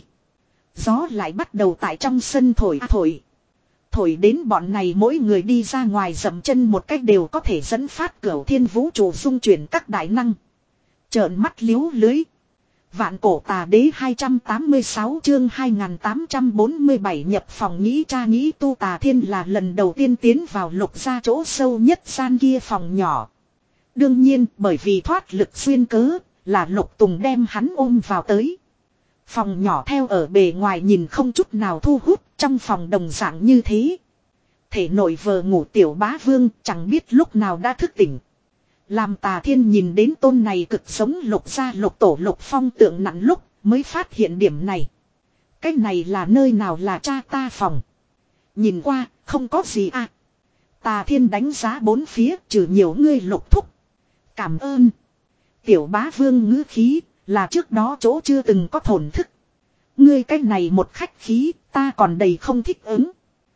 Gió lại bắt đầu tại trong sân thổi à thổi. Thổi đến bọn này mỗi người đi ra ngoài dậm chân một cách đều có thể dẫn phát cửu thiên vũ trụ dung chuyển các đại năng. Trợn mắt liếu lưới. Vạn cổ tà đế hai trăm tám mươi sáu chương hai nghìn tám trăm bốn mươi bảy nhập phòng nghĩ cha nghĩ tu Tà Thiên là lần đầu tiên tiến vào lục gia chỗ sâu nhất gian kia phòng nhỏ. Đương nhiên bởi vì thoát lực xuyên cớ là Lục Tùng đem hắn ôm vào tới. Phòng nhỏ theo ở bề ngoài nhìn không chút nào thu hút, trong phòng đồng dạng như thế. Thể nội vờ ngủ tiểu bá vương chẳng biết lúc nào đã thức tỉnh. Làm Tà Thiên nhìn đến tôn này cực giống Lục gia Lục tổ Lục Phong tượng nặng lúc mới phát hiện điểm này. Cái này là nơi nào là cha ta phòng. Nhìn qua không có gì à. Tà Thiên đánh giá bốn phía trừ nhiều người Lục thúc. Cảm ơn. Tiểu bá vương ngữ khí là trước đó chỗ chưa từng có thổn thức. Ngươi cái này một khách khí ta còn đầy không thích ứng.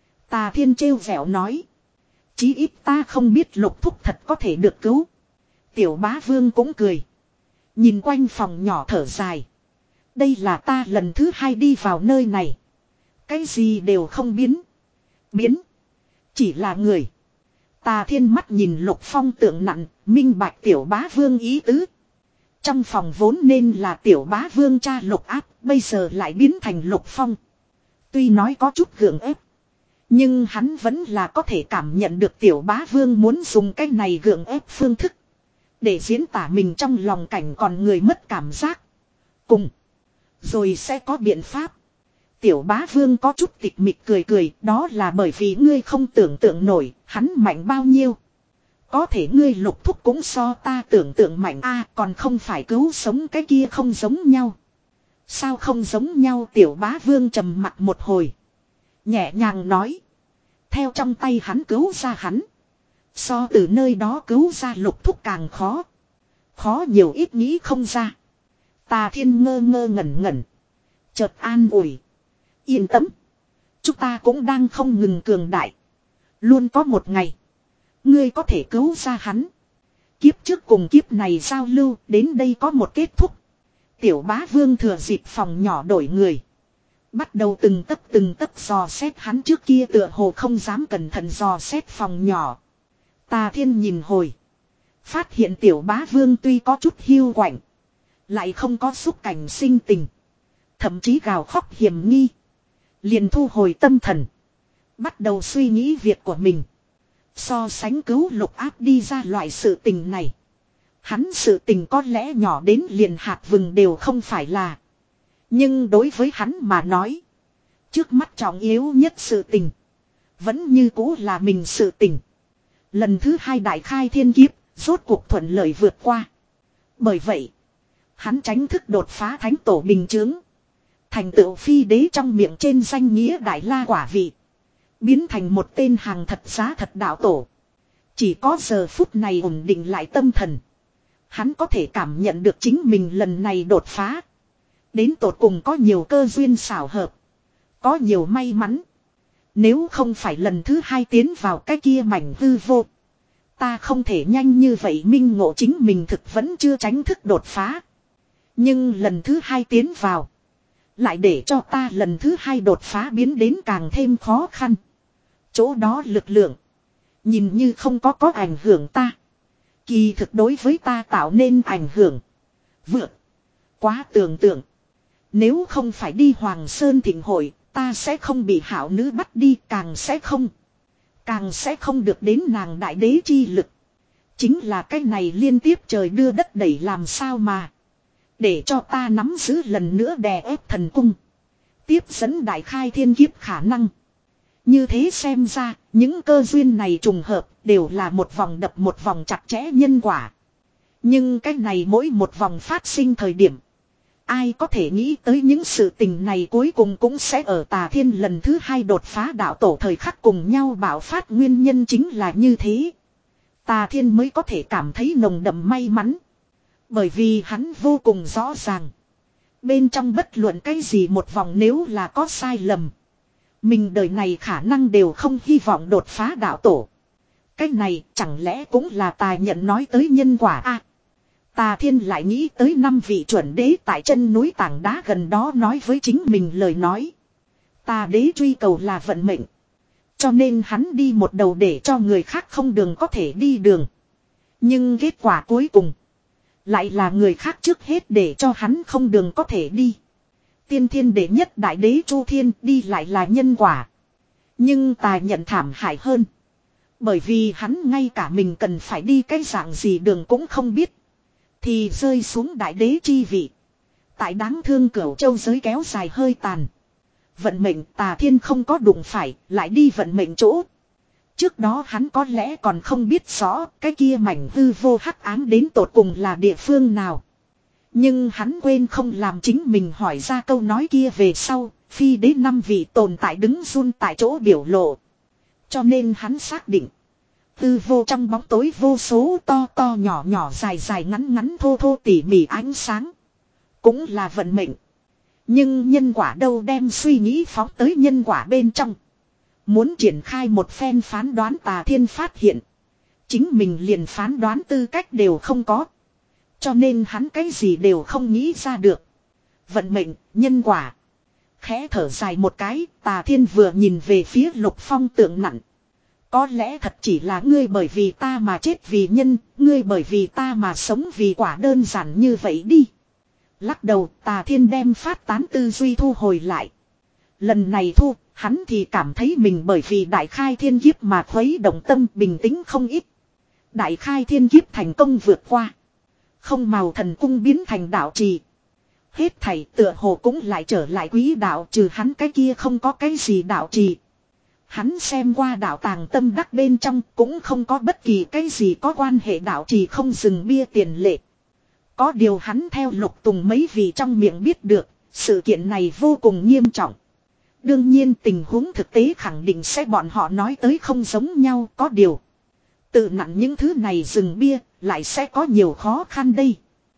Tà Thiên trêu vẻo nói. Chí ít ta không biết Lục thúc thật có thể được cứu. Tiểu bá vương cũng cười. Nhìn quanh phòng nhỏ thở dài. Đây là ta lần thứ hai đi vào nơi này. Cái gì đều không biến. Biến. Chỉ là người. Tà Thiên mắt nhìn Lục Phong tượng nặng, minh bạch tiểu bá vương ý tứ. Trong phòng vốn nên là tiểu bá vương cha Lục áp, bây giờ lại biến thành Lục Phong. Tuy nói có chút gượng ép. Nhưng hắn vẫn là có thể cảm nhận được tiểu bá vương muốn dùng cái này gượng ép phương thức. Để diễn tả mình trong lòng cảnh còn người mất cảm giác. Cùng. Rồi sẽ có biện pháp. Tiểu bá vương có chút tịch mịch cười cười. Đó là bởi vì ngươi không tưởng tượng nổi. Hắn mạnh bao nhiêu. Có thể ngươi Lục thúc cũng so ta tưởng tượng mạnh. A còn không phải cứu sống cái kia không giống nhau. Sao không giống nhau tiểu bá vương trầm mặt một hồi. Nhẹ nhàng nói. Theo trong tay hắn cứu ra hắn. So từ nơi đó cứu ra Lục thúc càng khó. Khó nhiều ít nghĩ không ra. Tà Thiên ngơ ngơ ngẩn ngẩn. Chợt an ủi. Yên tâm. Chúng ta cũng đang không ngừng cường đại. Luôn có một ngày. Ngươi có thể cứu ra hắn. Kiếp trước cùng kiếp này giao lưu đến đây có một kết thúc. Tiểu bá vương thừa dịp phòng nhỏ đổi người. Bắt đầu từng tấc từng tấc dò xét hắn trước kia tựa hồ không dám cẩn thận dò xét phòng nhỏ. Tà Thiên nhìn hồi. Phát hiện tiểu bá vương tuy có chút hiu quạnh. Lại không có xúc cảnh sinh tình. Thậm chí gào khóc hiểm nghi. Liền thu hồi tâm thần. Bắt đầu suy nghĩ việc của mình. So sánh cứu Lục áp đi ra loại sự tình này. Hắn sự tình có lẽ nhỏ đến liền hạt vừng đều không phải là. Nhưng đối với hắn mà nói. Trước mắt trọng yếu nhất sự tình. Vẫn như cũ là mình sự tình. Lần thứ hai đại khai thiên kiếp. Rốt cuộc thuận lợi vượt qua. Bởi vậy. Hắn tránh thức đột phá thánh tổ bình chướng. Thành tựu phi đế trong miệng trên danh nghĩa đại la quả vị. Biến thành một tên hàng thật giá thật đạo tổ. Chỉ có giờ phút này ổn định lại tâm thần. Hắn có thể cảm nhận được chính mình lần này đột phá. Đến tột cùng có nhiều cơ duyên xảo hợp. Có nhiều may mắn. Nếu không phải lần thứ hai tiến vào cái kia mảnh hư vô. Ta không thể nhanh như vậy minh ngộ chính mình thực vẫn chưa tránh thức đột phá. Nhưng lần thứ hai tiến vào. Lại để cho ta lần thứ hai đột phá biến đến càng thêm khó khăn. Chỗ đó lực lượng. Nhìn như không có có ảnh hưởng ta. Kỳ thực đối với ta tạo nên ảnh hưởng. Vượt. Quá tưởng tượng. Nếu không phải đi Hoàng Sơn Thịnh hội. Ta sẽ không bị hảo nữ bắt đi. Càng sẽ không. Càng sẽ không được đến nàng đại đế chi lực. Chính là cái này liên tiếp trời đưa đất đẩy làm sao mà. Để cho ta nắm giữ lần nữa đè ép thần cung. Tiếp dẫn đại khai thiên kiếp khả năng. Như thế xem ra, những cơ duyên này trùng hợp đều là một vòng đập một vòng chặt chẽ nhân quả. Nhưng cái này mỗi một vòng phát sinh thời điểm. Ai có thể nghĩ tới những sự tình này cuối cùng cũng sẽ ở Tà Thiên lần thứ hai đột phá đạo tổ thời khắc cùng nhau bạo phát nguyên nhân chính là như thế. Tà Thiên mới có thể cảm thấy nồng đậm may mắn. Bởi vì hắn vô cùng rõ ràng. Bên trong bất luận cái gì một vòng nếu là có sai lầm. Mình đời này khả năng đều không hy vọng đột phá đạo tổ. Cái này chẳng lẽ cũng là Tà Nhận nói tới nhân quả a? À, Tà Thiên lại nghĩ tới năm vị chuẩn đế tại chân núi tảng đá gần đó nói với chính mình lời nói. Tà đế truy cầu là vận mệnh. Cho nên hắn đi một đầu để cho người khác không đường có thể đi đường. Nhưng kết quả cuối cùng lại là người khác trước hết để cho hắn không đường có thể đi. Tiên thiên đệ nhất đại đế Chu Thiên đi lại là nhân quả. Nhưng Tà Nhận thảm hại hơn. Bởi vì hắn ngay cả mình cần phải đi cái dạng gì đường cũng không biết. Thì rơi xuống đại đế chi vị. Tại đáng thương Cửu Châu giới kéo dài hơi tàn. Vận mệnh Tà Thiên không có đụng phải, lại đi vận mệnh chỗ. Trước đó hắn có lẽ còn không biết rõ cái kia mảnh hư vô hắc ám đến tột cùng là địa phương nào. Nhưng hắn quên không làm chính mình hỏi ra câu nói kia về sau, phi đế năm vị tồn tại đứng run tại chỗ biểu lộ. Cho nên hắn xác định. Hư vô trong bóng tối vô số to to nhỏ nhỏ dài dài ngắn ngắn thô thô tỉ mỉ ánh sáng. Cũng là vận mệnh. Nhưng nhân quả đâu đem suy nghĩ phóng tới nhân quả bên trong. Muốn triển khai một phen phán đoán Tà Thiên phát hiện. Chính mình liền phán đoán tư cách đều không có. Cho nên hắn cái gì đều không nghĩ ra được. Vận mệnh, nhân quả. Khẽ thở dài một cái, Tà Thiên vừa nhìn về phía Lục Phong tượng nặng. Có lẽ thật chỉ là ngươi bởi vì ta mà chết vì nhân, ngươi bởi vì ta mà sống vì quả, đơn giản như vậy đi. Lắc đầu, Tà Thiên đem phát tán tư duy thu hồi lại. Lần này thu, hắn thì cảm thấy mình bởi vì đại khai thiên kiếp mà khuấy động tâm bình tĩnh không ít. Đại khai thiên kiếp thành công vượt qua. Không màu thần cung biến thành đạo trì. Hết thảy tựa hồ cũng lại trở lại quý đạo, trừ hắn cái kia không có cái gì đạo trì. Hắn xem qua đạo tàng tâm đắc bên trong cũng không có bất kỳ cái gì có quan hệ đạo trì không dừng bia tiền lệ. Có điều hắn theo Lục Tùng mấy vị trong miệng biết được, sự kiện này vô cùng nghiêm trọng. Đương nhiên tình huống thực tế khẳng định sẽ bọn họ nói tới không giống nhau, có điều. Tự nặng những thứ này dừng bia, lại sẽ có nhiều khó khăn đây.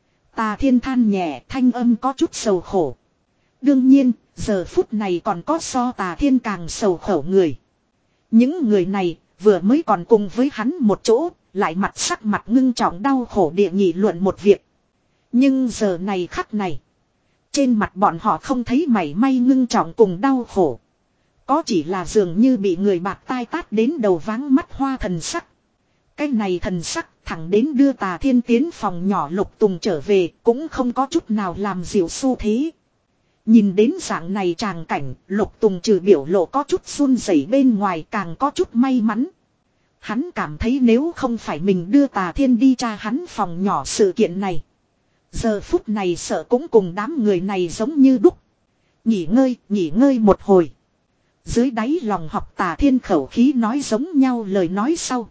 Tà Thiên than nhẹ, thanh âm có chút sầu khổ. Đương nhiên, giờ phút này còn có so Tà Thiên càng sầu khổ người. Những người này, vừa mới còn cùng với hắn một chỗ, lại mặt sắc mặt ngưng trọng đau khổ địa nghị luận một việc. Nhưng giờ này khắc này, trên mặt bọn họ không thấy mảy may ngưng trọng cùng đau khổ. Có chỉ là dường như bị người bạc tai tát đến đầu váng mắt hoa thần sắc. Cái này thần sắc thẳng đến đưa Tà Thiên tiến phòng nhỏ Lục Tùng trở về cũng không có chút nào làm dịu xu thế. Nhìn đến dạng này tràng cảnh, Lục Tùng trừ biểu lộ có chút run rẩy bên ngoài càng có chút may mắn. Hắn cảm thấy nếu không phải mình đưa Tà Thiên đi tra hắn phòng nhỏ sự kiện này. Giờ phút này sợ cũng cùng đám người này giống như đúc. Nghỉ ngơi, nghỉ ngơi một hồi. Dưới đáy lòng học Tà Thiên khẩu khí nói giống nhau lời nói sau.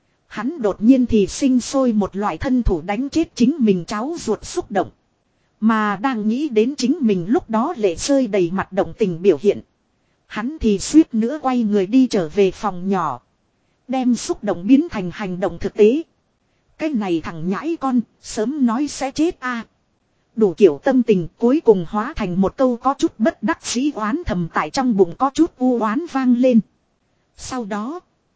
Hắn đột nhiên thì sinh sôi một loại thân thủ đánh chết chính mình cháu ruột xúc động. Mà đang nghĩ đến chính mình lúc đó lệ rơi đầy mặt động tình biểu hiện. Hắn thì suýt nữa quay người đi trở về phòng nhỏ. Đem xúc động biến thành hành động thực tế. Cái này thằng nhãi con, sớm nói sẽ chết a. Đủ kiểu tâm tình cuối cùng hóa thành một câu có chút bất đắc dĩ oán thầm tại trong bụng có chút u oán vang lên. Sau đó,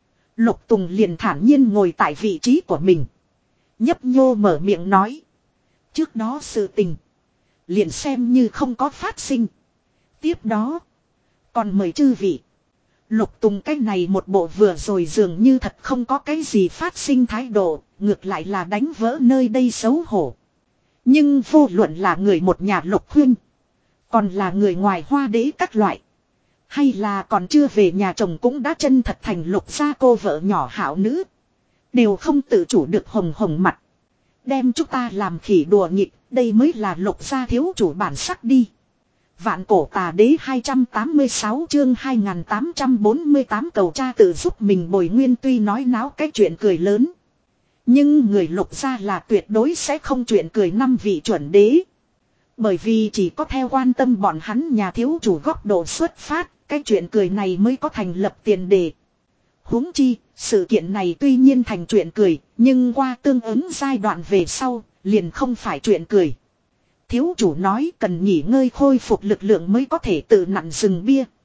Lục Tùng liền thản nhiên ngồi tại vị trí của mình. Nhấp nhô mở miệng nói. Trước đó sự tình, liền xem như không có phát sinh. Tiếp đó, còn mời chư vị. Lục Tùng cái này một bộ vừa rồi dường như thật không có cái gì phát sinh thái độ, ngược lại là đánh vỡ nơi đây xấu hổ. Nhưng vô luận là người một nhà Lục Huynh, còn là người ngoài Hoa Đế các loại, hay là còn chưa về nhà chồng cũng đã chân thật thành Lục gia cô vợ nhỏ hảo nữ, đều không tự chủ được hồng hồng mặt. Đem chúng ta làm khỉ đùa nghịch, đây mới là Lục gia thiếu chủ bản sắc đi. Vạn cổ tà đế hai trăm tám mươi sáu chương hai nghìn tám trăm bốn mươi tám cầu cha tự giúp mình bồi nguyên, tuy nói náo cái chuyện cười lớn. Nhưng người Lục gia là tuyệt đối sẽ không chuyện cười năm vị chuẩn đế. Bởi vì chỉ có theo quan tâm bọn hắn nhà thiếu chủ góc độ xuất phát, cái chuyện cười này mới có thành lập tiền đề. Huống chi, sự kiện này tuy nhiên thành chuyện cười, nhưng qua tương ứng giai đoạn về sau, liền không phải chuyện cười. Thiếu chủ nói cần nghỉ ngơi khôi phục lực lượng mới có thể tự nặn rừng bia.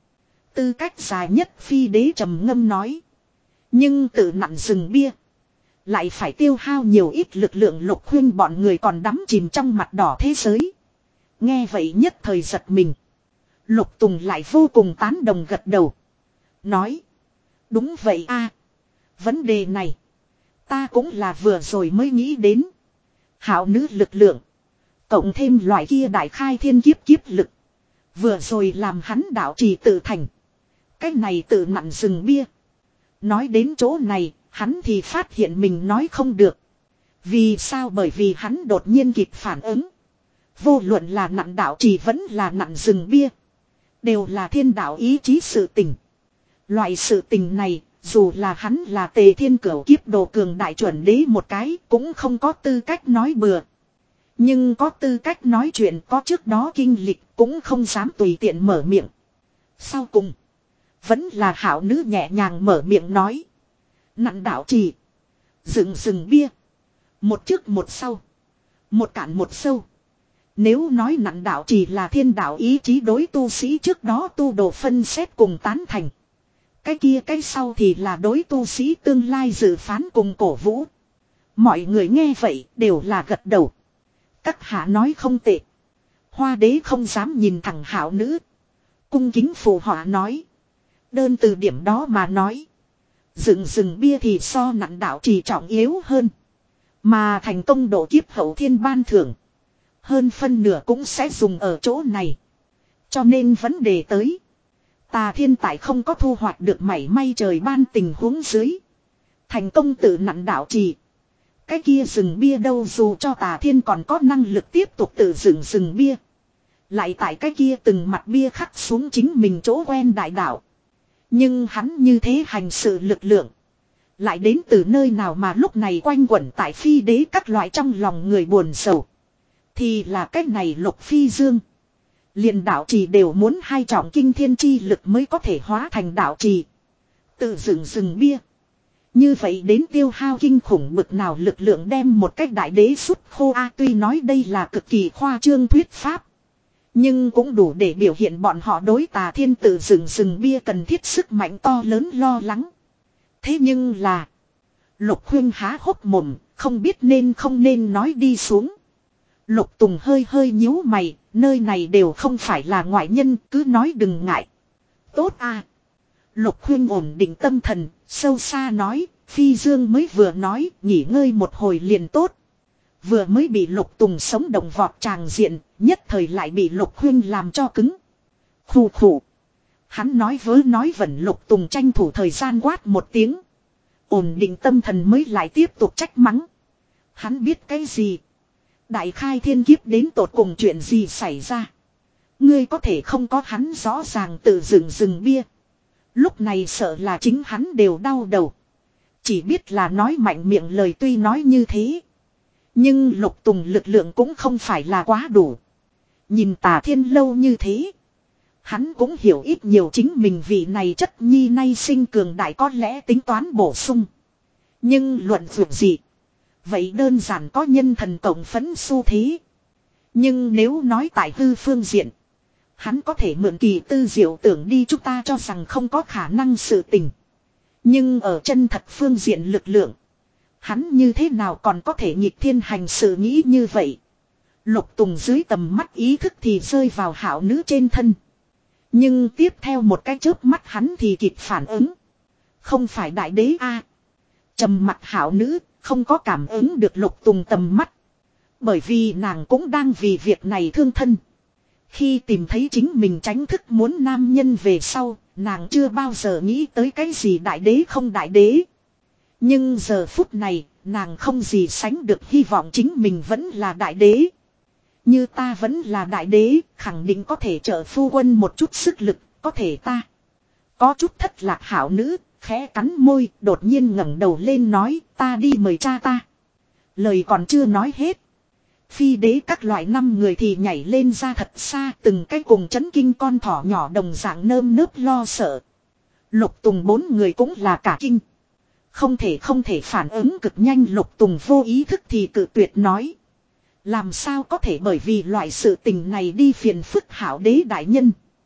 Tư cách dài nhất phi đế trầm ngâm nói. Nhưng tự nặn rừng bia. Lại phải tiêu hao nhiều ít lực lượng. Lục Huyên bọn người còn đắm chìm trong mặt đỏ thế giới. Nghe vậy nhất thời giật mình. Lục Tùng lại vô cùng tán đồng gật đầu. Nói. Đúng vậy a. Vấn đề này. Ta cũng là vừa rồi mới nghĩ đến. Hảo nữ lực lượng. Cộng thêm loại kia đại khai thiên kiếp kiếp lực. Vừa rồi làm hắn đạo trì tự thành. Cái này tự nặn rừng bia. Nói đến chỗ này, hắn thì phát hiện mình nói không được. Vì sao? Bởi vì hắn đột nhiên kịp phản ứng. Vô luận là nặn đạo trì vẫn là nặn rừng bia. Đều là thiên đạo ý chí sự tình. Loại sự tình này, dù là hắn là Tề Thiên Cửu kiếp đồ cường đại chuẩn đế một cái, cũng không có tư cách nói bừa. Nhưng có tư cách nói chuyện có trước đó kinh lịch, cũng không dám tùy tiện mở miệng. Sau cùng, vẫn là hảo nữ nhẹ nhàng mở miệng nói. Nặn đạo trì, dựng rừng bia, một trước một sau, một cạn một sâu. Nếu nói nặn đạo trì là thiên đạo ý chí đối tu sĩ trước đó tu đồ phân xét cùng tán thành. Cái kia cái sau thì là đối tu sĩ tương lai dự phán cùng cổ vũ. Mọi người nghe vậy đều là gật đầu. Các hạ nói không tệ. Hoa đế không dám nhìn thẳng hảo nữ. Cung kính phù họa nói. Đơn từ điểm đó mà nói. Dựng rừng bia thì so nặn đạo trì trọng yếu hơn. Mà thành công độ kiếp hậu thiên ban thưởng. Hơn phân nửa cũng sẽ dùng ở chỗ này. Cho nên vấn đề tới. Tà Thiên tại không có thu hoạch được mảy may trời ban tình huống dưới. Thành công tự nặn đạo trì. Cái kia rừng bia đâu dù cho Tà Thiên còn có năng lực tiếp tục tự dựng rừng bia. Lại tại cái kia từng mặt bia khắc xuống chính mình chỗ quen đại đạo. Nhưng hắn như thế hành sự lực lượng. Lại đến từ nơi nào mà lúc này quanh quẩn tại phi đế các loại trong lòng người buồn sầu. Thì là cách này Lục Phi Dương. Liền đạo trì đều muốn hai trọng kinh thiên chi lực mới có thể hóa thành đạo trì. Tự dựng rừng bia. Như vậy đến tiêu hao kinh khủng bực nào lực lượng đem một cách đại đế sút khô a. Tuy nói đây là cực kỳ khoa trương thuyết pháp. Nhưng cũng đủ để biểu hiện bọn họ đối Tà Thiên tự dựng rừng bia cần thiết sức mạnh to lớn lo lắng. Thế nhưng là. Lục Huyên há hốc mồm, không biết nên không nên nói đi xuống. Lục Tùng hơi hơi nhíu mày, nơi này đều không phải là ngoại nhân, cứ nói đừng ngại. Tốt à. Lục Huyên ổn định tâm thần, sâu xa nói, Phi Dương mới vừa nói, nghỉ ngơi một hồi liền tốt. Vừa mới bị Lục Tùng sống động vọt tràng diện, nhất thời lại bị Lục Huyên làm cho cứng. Khủ khủ. Hắn nói vớ nói vẩn Lục Tùng tranh thủ thời gian quát một tiếng. Ổn định tâm thần mới lại tiếp tục trách mắng. Hắn biết cái gì? Đại khai thiên kiếp đến tột cùng chuyện gì xảy ra? Ngươi có thể không có hắn rõ ràng tự dựng rừng bia. Lúc này sợ là chính hắn đều đau đầu. Chỉ biết là nói mạnh miệng lời tuy nói như thế. Nhưng Lục Tùng lực lượng cũng không phải là quá đủ. Nhìn Tà Thiên lâu như thế. Hắn cũng hiểu ít nhiều chính mình vị này chất nhi nay sinh cường đại có lẽ tính toán bổ sung. Nhưng luận vượt gì? Vậy đơn giản có nhân thần cộng phấn xu thế. Nhưng nếu nói tại hư phương diện. Hắn có thể mượn kỳ tư diệu tưởng đi chúng ta cho rằng không có khả năng sự tình. Nhưng ở chân thật phương diện lực lượng. Hắn như thế nào còn có thể nghịch thiên hành sự nghĩ như vậy. Lục Tùng dưới tầm mắt ý thức thì rơi vào hảo nữ trên thân. Nhưng tiếp theo một cái chớp mắt hắn thì kịp phản ứng. Không phải đại đế a. Trầm mặt hảo nữ không có cảm ứng được Lục Tùng tầm mắt. Bởi vì nàng cũng đang vì việc này thương thân. Khi tìm thấy chính mình tránh thức muốn nam nhân về sau, nàng chưa bao giờ nghĩ tới cái gì đại đế không đại đế. Nhưng giờ phút này, nàng không gì sánh được hy vọng chính mình vẫn là đại đế. Như ta vẫn là đại đế, khẳng định có thể trợ phu quân một chút sức lực, có thể ta. Có chút thất lạc hảo nữ, khẽ cắn môi, đột nhiên ngẩng đầu lên nói, ta đi mời cha ta. Lời còn chưa nói hết. Phi đế các loại năm người thì nhảy lên ra thật xa, từng cái cùng chấn kinh con thỏ nhỏ đồng dạng nơm nớp lo sợ. Lục Tùng bốn người cũng là cả kinh. Không thể không thể phản ứng cực nhanh. Lục Tùng vô ý thức thì cự tuyệt nói. Làm sao có thể bởi vì loại sự tình này đi phiền phức hảo đế đại nhân.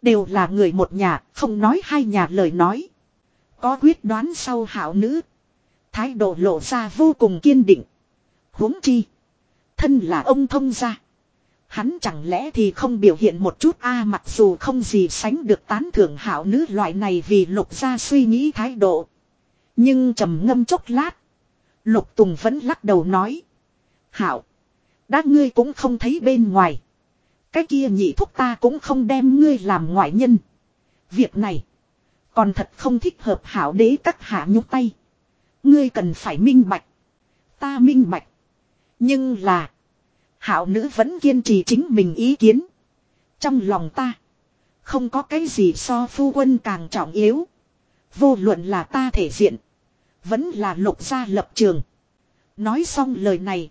Đều là người một nhà, không nói hai nhà lời nói. Có quyết đoán sau hảo nữ. Thái độ lộ ra vô cùng kiên định. Huống chi. Thân là ông thông gia. Hắn chẳng lẽ thì không biểu hiện một chút a à, mặc dù không gì sánh được tán thưởng hảo nữ loại này vì Lục gia suy nghĩ thái độ. Nhưng trầm ngâm chốc lát. Lục Tùng vẫn lắc đầu nói. Hảo. Đã ngươi cũng không thấy bên ngoài. Cái kia nhị thúc ta cũng không đem ngươi làm ngoại nhân. Việc này. Còn thật không thích hợp hảo đế các hạ nhúc tay. Ngươi cần phải minh bạch. Ta minh bạch. Nhưng là. Hảo nữ vẫn kiên trì chính mình ý kiến. Trong lòng ta. Không có cái gì so phu quân càng trọng yếu. Vô luận là ta thể diện. Vẫn là Lục gia lập trường. Nói xong lời này.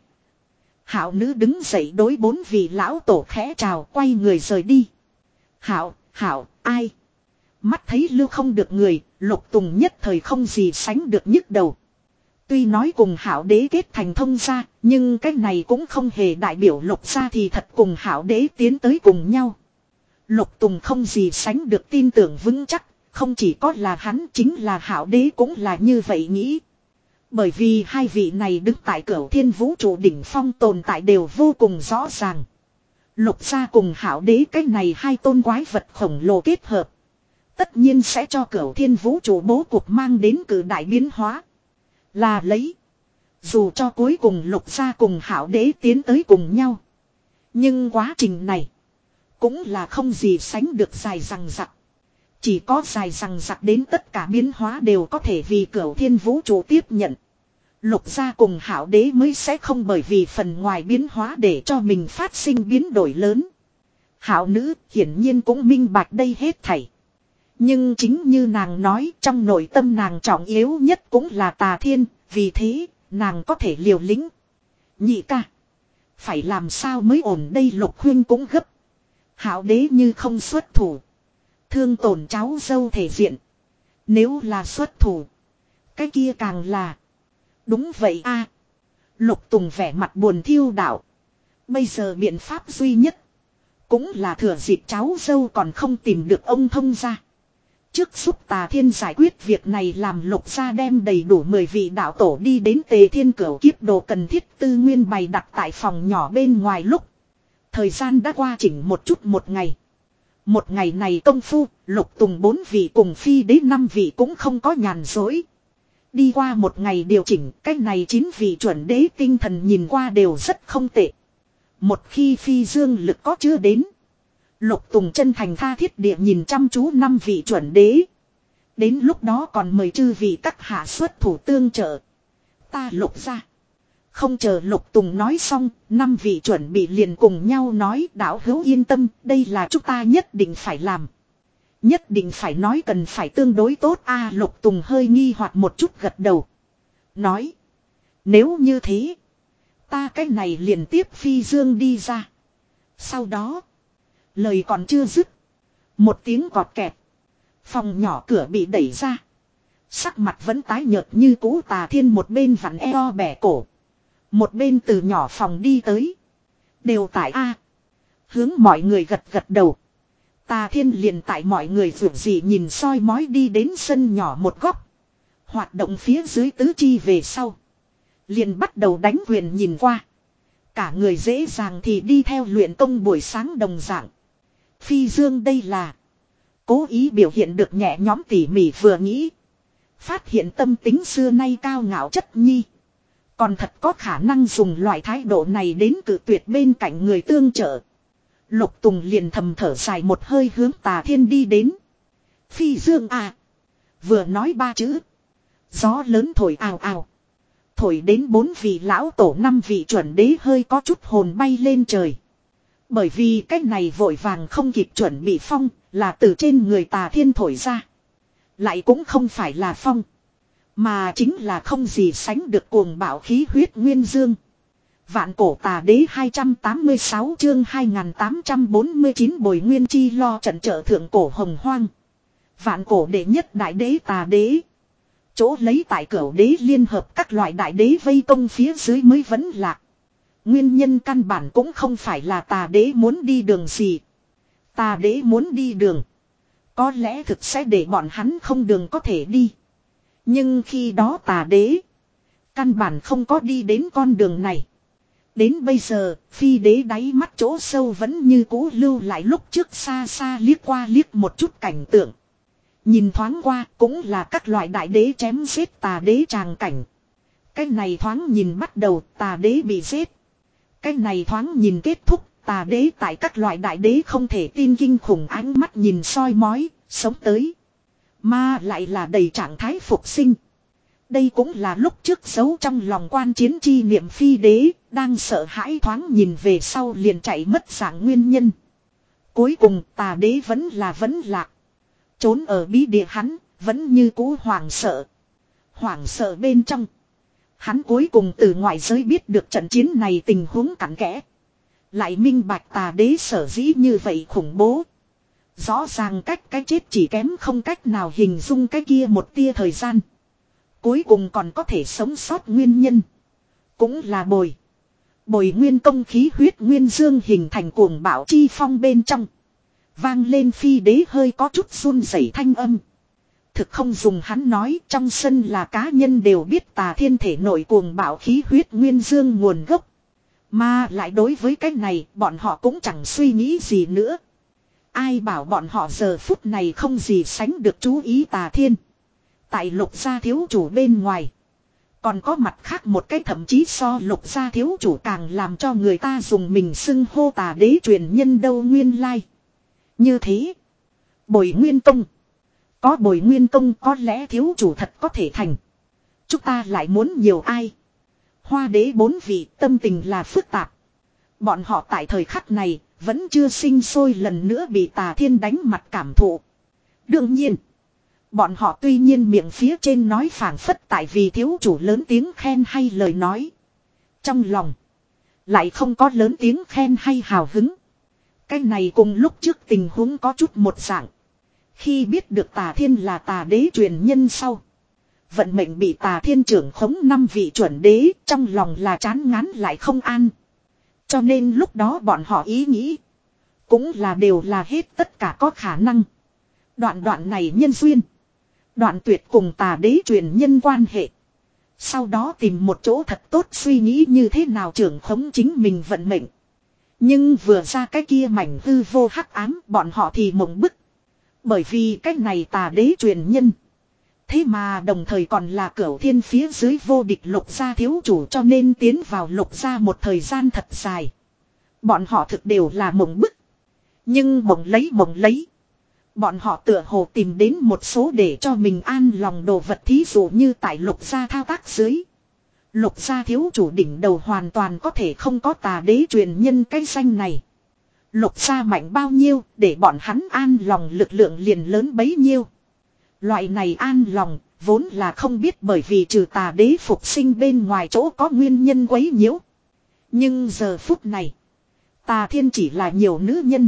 Hảo nữ đứng dậy đối bốn vị lão tổ khẽ chào quay người rời đi. Hảo, hảo, ai? Mắt thấy lưu không được người, Lục Tùng nhất thời không gì sánh được nhức đầu. Tuy nói cùng hảo đế kết thành thông gia, nhưng cái này cũng không hề đại biểu Lục gia thì thật cùng hảo đế tiến tới cùng nhau. Lục Tùng không gì sánh được tin tưởng vững chắc, không chỉ có là hắn chính là hảo đế cũng là như vậy nghĩ. Bởi vì hai vị này đứng tại Cửu Thiên vũ trụ đỉnh phong tồn tại đều vô cùng rõ ràng. Lục gia cùng hảo đế cái này hai tôn quái vật khổng lồ kết hợp. Tất nhiên sẽ cho Cửu Thiên vũ trụ bố cục mang đến cử đại biến hóa. Là lấy. Dù cho cuối cùng Lục gia cùng hảo đế tiến tới cùng nhau. Nhưng quá trình này. Cũng là không gì sánh được dài dằng dặc. Chỉ có dài dằng dặc đến tất cả biến hóa đều có thể vì Cửu Thiên vũ trụ tiếp nhận. Lục gia cùng hảo đế mới sẽ không bởi vì phần ngoài biến hóa để cho mình phát sinh biến đổi lớn. Hảo nữ hiển nhiên cũng minh bạch đây hết thảy. Nhưng chính như nàng nói trong nội tâm nàng trọng yếu nhất cũng là Tà Thiên, vì thế nàng có thể liều lĩnh. Nhị ca. Phải làm sao mới ổn đây Lục Huyên cũng gấp. Hảo đế như không xuất thủ. Thương tổn cháu dâu thể diện. Nếu là xuất thủ. Cái kia càng là. Đúng vậy a. Lục Tùng vẻ mặt buồn thiêu đạo. Bây giờ biện pháp duy nhất. Cũng là thừa dịp cháu dâu còn không tìm được ông thông gia. Trước giúp Tà Thiên giải quyết việc này làm Lục gia đem đầy đủ mười vị đạo tổ đi đến Tề Thiên Cửu Kiếp đồ cần thiết tư nguyên bày đặt tại phòng nhỏ bên ngoài lúc. Thời gian đã qua chỉnh một chút một ngày. Một ngày này công phu, Lục Tùng bốn vị cùng phi đến năm vị cũng không có nhàn dối. Đi qua một ngày điều chỉnh, cách này chín vị chuẩn đế tinh thần nhìn qua đều rất không tệ. Một khi phi dương lực có chưa đến. Lục Tùng chân thành tha thiết địa nhìn chăm chú năm vị chuẩn đế. Đến lúc đó còn mời chư vị các hạ xuất thủ tương trợ. Ta Lục gia. Không chờ Lục Tùng nói xong, năm vị chuẩn bị liền cùng nhau nói đạo hữu yên tâm, đây là chúng ta nhất định phải làm. Nhất định phải nói cần phải tương đối tốt a à, Lục Tùng hơi nghi hoặc một chút gật đầu. Nói. Nếu như thế. Ta cái này liền tiếp phi dương đi ra. Sau đó. Lời còn chưa dứt. Một tiếng cọt kẹt. Phòng nhỏ cửa bị đẩy ra. Sắc mặt vẫn tái nhợt như cũ Tà Thiên một bên vặn eo bẻ cổ. Một bên từ nhỏ phòng đi tới. Đều tại A. Hướng mọi người gật gật đầu. Tà Thiên liền tại mọi người vượt gì nhìn soi mói đi đến sân nhỏ một góc. Hoạt động phía dưới tứ chi về sau. Liền bắt đầu đánh quyền nhìn qua. Cả người dễ dàng thì đi theo luyện công buổi sáng đồng dạng. Phi Dương đây là. Cố ý biểu hiện được nhẹ nhõm tỉ mỉ vừa nghĩ. Phát hiện tâm tính xưa nay cao ngạo chất nhi. Còn thật có khả năng dùng loại thái độ này đến cự tuyệt bên cạnh người tương trợ. Lục Tùng liền thầm thở dài một hơi hướng Tà Thiên đi đến. Phi Dương à. Vừa nói ba chữ. Gió lớn thổi ào ào. Thổi đến bốn vị lão tổ năm vị chuẩn đế hơi có chút hồn bay lên trời. Bởi vì cách này vội vàng không kịp chuẩn bị phong là từ trên người Tà Thiên thổi ra. Lại cũng không phải là phong. Mà chính là không gì sánh được cuồng bạo khí huyết nguyên dương. Vạn cổ tà đế hai trăm tám mươi sáu chương hai nghìn tám trăm bốn mươi chín bồi nguyên chi lo trận trợ thượng cổ hồng hoang. Vạn cổ đệ nhất đại đế tà đế. Chỗ lấy tại cửu đế liên hợp các loại đại đế vây công phía dưới mới vẫn lạc. Nguyên nhân căn bản cũng không phải là tà đế muốn đi đường gì. Tà đế muốn đi đường. Có lẽ thực sẽ để bọn hắn không đường có thể đi. Nhưng khi đó tà đế căn bản không có đi đến con đường này. Đến bây giờ, phi đế đáy mắt chỗ sâu vẫn như cũ lưu lại lúc trước xa xa liếc qua liếc một chút cảnh tượng. Nhìn thoáng qua cũng là các loại đại đế chém giết tà đế tràng cảnh. Cái này thoáng nhìn bắt đầu tà đế bị giết. Cái này thoáng nhìn kết thúc tà đế tại các loại đại đế không thể tin kinh khủng ánh mắt nhìn soi mói, sống tới. Mà lại là đầy trạng thái phục sinh. Đây cũng là lúc trước giấu trong lòng quan chiến chi niệm phi đế, đang sợ hãi thoáng nhìn về sau liền chạy mất dạng nguyên nhân. Cuối cùng tà đế vẫn là vẫn lạc. Trốn ở bí địa hắn, vẫn như cũ hoảng sợ. Hoảng sợ bên trong. Hắn cuối cùng từ ngoại giới biết được trận chiến này tình huống cặn kẽ. Lại minh bạch tà đế sở dĩ như vậy khủng bố. Rõ ràng cách cái chết chỉ kém không cách nào hình dung cái kia một tia thời gian. Cuối cùng còn có thể sống sót nguyên nhân. Cũng là bồi. Bồi nguyên công khí huyết nguyên dương hình thành cuồng bạo chi phong bên trong. Vang lên phi đế hơi có chút run rẩy thanh âm. Thực không dùng hắn nói trong sân là cá nhân đều biết tà thiên thể nội cuồng bạo khí huyết nguyên dương nguồn gốc. Mà lại đối với cái này bọn họ cũng chẳng suy nghĩ gì nữa. Ai bảo bọn họ giờ phút này không gì sánh được chú ý tà thiên. Tại lục gia thiếu chủ bên ngoài. Còn có mặt khác một cái thậm chí so lục gia thiếu chủ càng làm cho người ta dùng mình xưng hô tà đế truyền nhân đâu nguyên lai. Như thế. Bồi nguyên công. Có bồi nguyên công có lẽ thiếu chủ thật có thể thành. Chúng ta lại muốn nhiều ai. Hoa đế bốn vị tâm tình là phức tạp. Bọn họ tại thời khắc này vẫn chưa sinh sôi lần nữa bị tà thiên đánh mặt cảm thụ. Đương nhiên. Bọn họ tuy nhiên miệng phía trên nói phảng phất tại vì thiếu chủ lớn tiếng khen hay lời nói. Trong lòng. Lại không có lớn tiếng khen hay hào hứng. Cái này cùng lúc trước tình huống có chút một dạng. Khi biết được tà thiên là tà đế truyền nhân sau. Vận mệnh bị tà thiên trưởng khống năm vị chuẩn đế trong lòng là chán ngán lại không an. Cho nên lúc đó bọn họ ý nghĩ. Cũng là đều là hết tất cả có khả năng. Đoạn đoạn này nhân duyên. Đoạn tuyệt cùng tà đế truyền nhân quan hệ. Sau đó tìm một chỗ thật tốt suy nghĩ như thế nào trưởng khống chính mình vận mệnh. Nhưng vừa ra cái kia mảnh hư vô hắc ám bọn họ thì mộng bức. Bởi vì cái này tà đế truyền nhân. Thế mà đồng thời còn là cửu thiên phía dưới vô địch lục gia thiếu chủ cho nên tiến vào lục gia một thời gian thật dài. Bọn họ thực đều là mộng bức. Nhưng mộng lấy mộng lấy. Bọn họ tựa hồ tìm đến một số để cho mình an lòng đồ vật thí dụ như tại lục gia thao tác dưới. Lục gia thiếu chủ đỉnh đầu hoàn toàn có thể không có tà đế truyền nhân cái danh này. Lục gia mạnh bao nhiêu để bọn hắn an lòng lực lượng liền lớn bấy nhiêu. Loại này an lòng vốn là không biết bởi vì trừ tà đế phục sinh bên ngoài chỗ có nguyên nhân quấy nhiễu. Nhưng giờ phút này tà thiên chỉ là nhiều nữ nhân.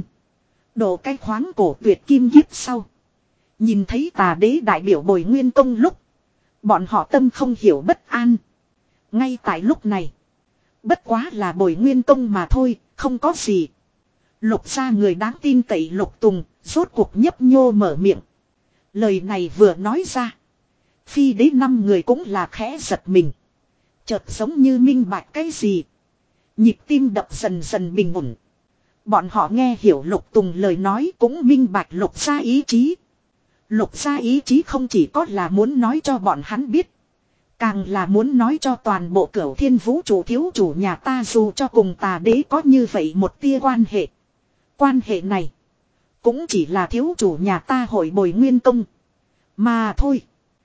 Độ cái khoáng cổ tuyệt kim kiếp sau. Nhìn thấy tà đế đại biểu bồi nguyên công lúc. Bọn họ tâm không hiểu bất an. Ngay tại lúc này. Bất quá là bồi nguyên công mà thôi, không có gì. Lục gia người đáng tin cậy Lục Tùng, rốt cuộc nhấp nhô mở miệng. Lời này vừa nói ra. Phi đế năm người cũng là khẽ giật mình. Chợt giống như minh bạch cái gì. Nhịp tim đập dần dần bình ổn. Bọn họ nghe hiểu Lục Tùng lời nói cũng minh bạch Lục gia ý chí. Lục gia ý chí không chỉ có là muốn nói cho bọn hắn biết. Càng là muốn nói cho toàn bộ cửu thiên vũ trụ thiếu chủ nhà ta dù cho cùng tà đế có như vậy một tia quan hệ. Quan hệ này. Cũng chỉ là thiếu chủ nhà ta hội bồi nguyên công. Mà thôi.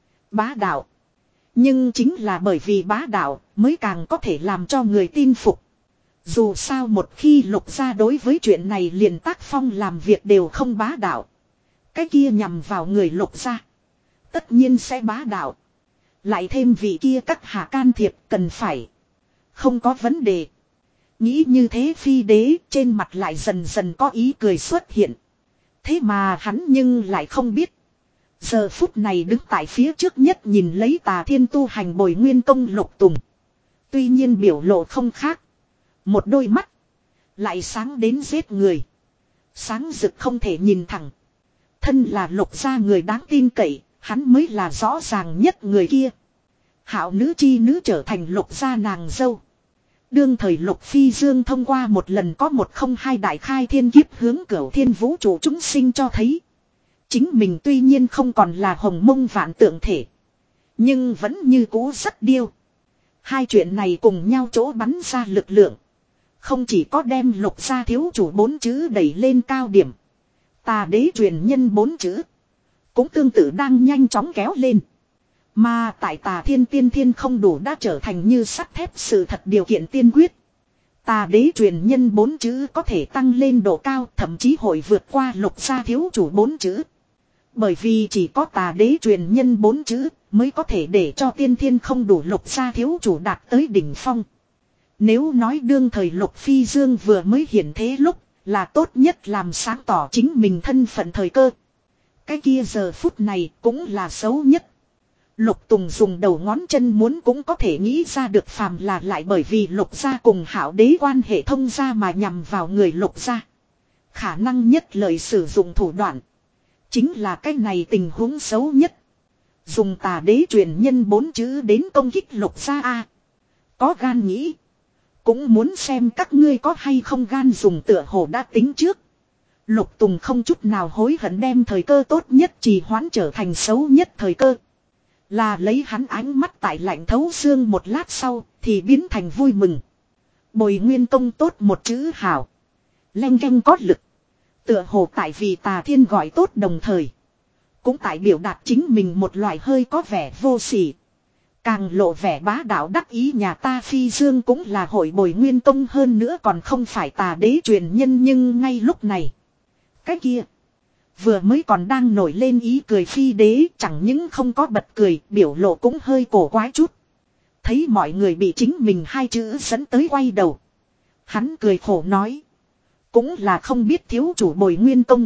Bá đạo. Nhưng chính là bởi vì bá đạo mới càng có thể làm cho người tin phục. Dù sao một khi lục gia đối với chuyện này liền tác phong làm việc đều không bá đạo. Cái kia nhằm vào người lục gia. Tất nhiên sẽ bá đạo. Lại thêm vị kia các hạ can thiệp cần phải. Không có vấn đề. Nghĩ như thế phi đế trên mặt lại dần dần có ý cười xuất hiện. Thế mà hắn nhưng lại không biết. Giờ phút này đứng tại phía trước nhất nhìn lấy tà thiên tu hành bồi nguyên công Lục Tùng. Tuy nhiên biểu lộ không khác. Một đôi mắt. Lại sáng đến giết người. Sáng rực không thể nhìn thẳng. Thân là Lục gia người đáng tin cậy, hắn mới là rõ ràng nhất người kia. Hạo nữ chi nữ trở thành Lục gia nàng dâu. Đương thời Lục Phi Dương thông qua một lần có một không hai đại khai thiên kiếp hướng cửu thiên vũ trụ chúng sinh cho thấy. Chính mình tuy nhiên không còn là hồng mông vạn tượng thể. Nhưng vẫn như cũ rất điêu. Hai chuyện này cùng nhau chỗ bắn ra lực lượng. Không chỉ có đem Lục gia thiếu chủ bốn chữ đẩy lên cao điểm. Tà đế truyền nhân bốn chữ. Cũng tương tự đang nhanh chóng kéo lên. Mà tại tà thiên tiên thiên không đủ đã trở thành như sắt thép sự thật điều kiện tiên quyết. Tà đế truyền nhân bốn chữ có thể tăng lên độ cao, thậm chí hội vượt qua Lục gia thiếu chủ bốn chữ. Bởi vì chỉ có tà đế truyền nhân bốn chữ mới có thể để cho tiên thiên không đủ Lục gia thiếu chủ đạt tới đỉnh phong. Nếu nói đương thời Lục Phi Dương vừa mới hiện thế lúc là tốt nhất làm sáng tỏ chính mình thân phận thời cơ. Cái kia giờ phút này cũng là xấu nhất. Lục Tùng dùng đầu ngón chân muốn cũng có thể nghĩ ra được, phàm là lại bởi vì Lục gia cùng Hạo đế quan hệ thông gia mà nhằm vào người Lục gia. Khả năng nhất lời sử dụng thủ đoạn. Chính là cái này tình huống xấu nhất. Dùng tà đế truyền nhân bốn chữ đến công kích Lục gia a. Có gan nghĩ. Cũng muốn xem các ngươi có hay không gan dùng, tựa hồ đã tính trước. Lục Tùng không chút nào hối hận đem thời cơ tốt nhất trì hoãn trở thành xấu nhất thời cơ. Là lấy hắn ánh mắt tại lạnh thấu xương một lát sau thì biến thành vui mừng. Bồi Nguyên Tông tốt một chữ hảo. Leng keng có lực. Tựa hồ tại vì tà thiên gọi tốt đồng thời. Cũng tại biểu đạt chính mình một loại hơi có vẻ vô sỉ. Càng lộ vẻ bá đạo đắc ý, nhà ta Phi Dương cũng là hội Bồi Nguyên Tông, hơn nữa còn không phải tà đế truyền nhân. Nhưng ngay lúc này. Cái kia. Vừa mới còn đang nổi lên ý cười Phi đế chẳng những không có bật cười, biểu lộ cũng hơi cổ quái chút. Thấy mọi người bị chính mình hai chữ dẫn tới quay đầu. Hắn cười khổ nói. Cũng là không biết thiếu chủ Bồi Nguyên Tông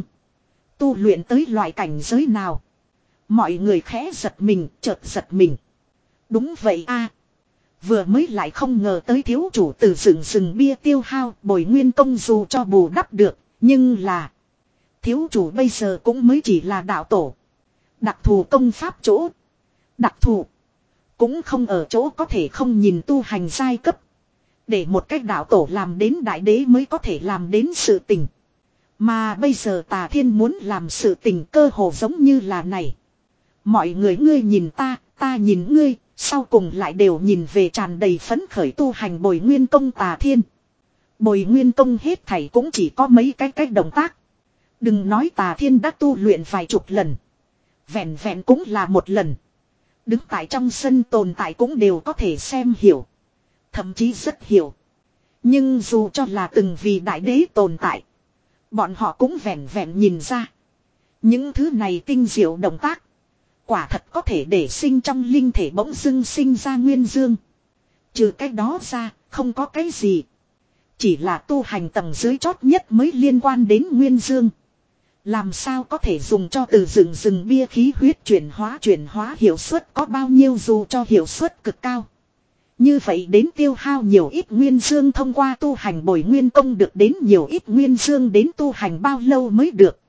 tu luyện tới loại cảnh giới nào. Mọi người khẽ giật mình, chợt giật mình. Đúng vậy a, vừa mới lại không ngờ tới thiếu chủ từ rừng rừng bia tiêu hao Bồi Nguyên Tông dù cho bù đắp được. Nhưng là thiếu chủ bây giờ cũng mới chỉ là đạo tổ. Đặc thù công pháp chỗ. Đặc thù. Cũng không ở chỗ có thể không nhìn tu hành giai cấp. Để một cách đạo tổ làm đến đại đế mới có thể làm đến sự tình. Mà bây giờ tà thiên muốn làm sự tình cơ hồ giống như là này. Mọi người ngươi nhìn ta, ta nhìn ngươi, sau cùng lại đều nhìn về tràn đầy phấn khởi tu hành Bồi Nguyên Tông tà thiên. Bồi Nguyên Tông hết thảy cũng chỉ có mấy cái cách động tác. Đừng nói tà thiên đã tu luyện vài chục lần. Vẹn vẹn cũng là một lần. Đứng tại trong sân tồn tại cũng đều có thể xem hiểu. Thậm chí rất hiểu. Nhưng dù cho là từng vì đại đế tồn tại. Bọn họ cũng vẹn vẹn nhìn ra. Những thứ này tinh diệu động tác. Quả thật có thể để sinh trong linh thể bỗng dưng sinh ra nguyên dương. Trừ cái đó ra, không có cái gì. Chỉ là tu hành tầng dưới chót nhất mới liên quan đến nguyên dương. Làm sao có thể dùng cho từ rừng rừng bia khí huyết chuyển hóa chuyển hóa hiệu suất có bao nhiêu, dù cho hiệu suất cực cao. Như vậy đến tiêu hao nhiều ít nguyên dương thông qua tu hành Bồi Nguyên Tông được đến nhiều ít nguyên dương đến tu hành bao lâu mới được.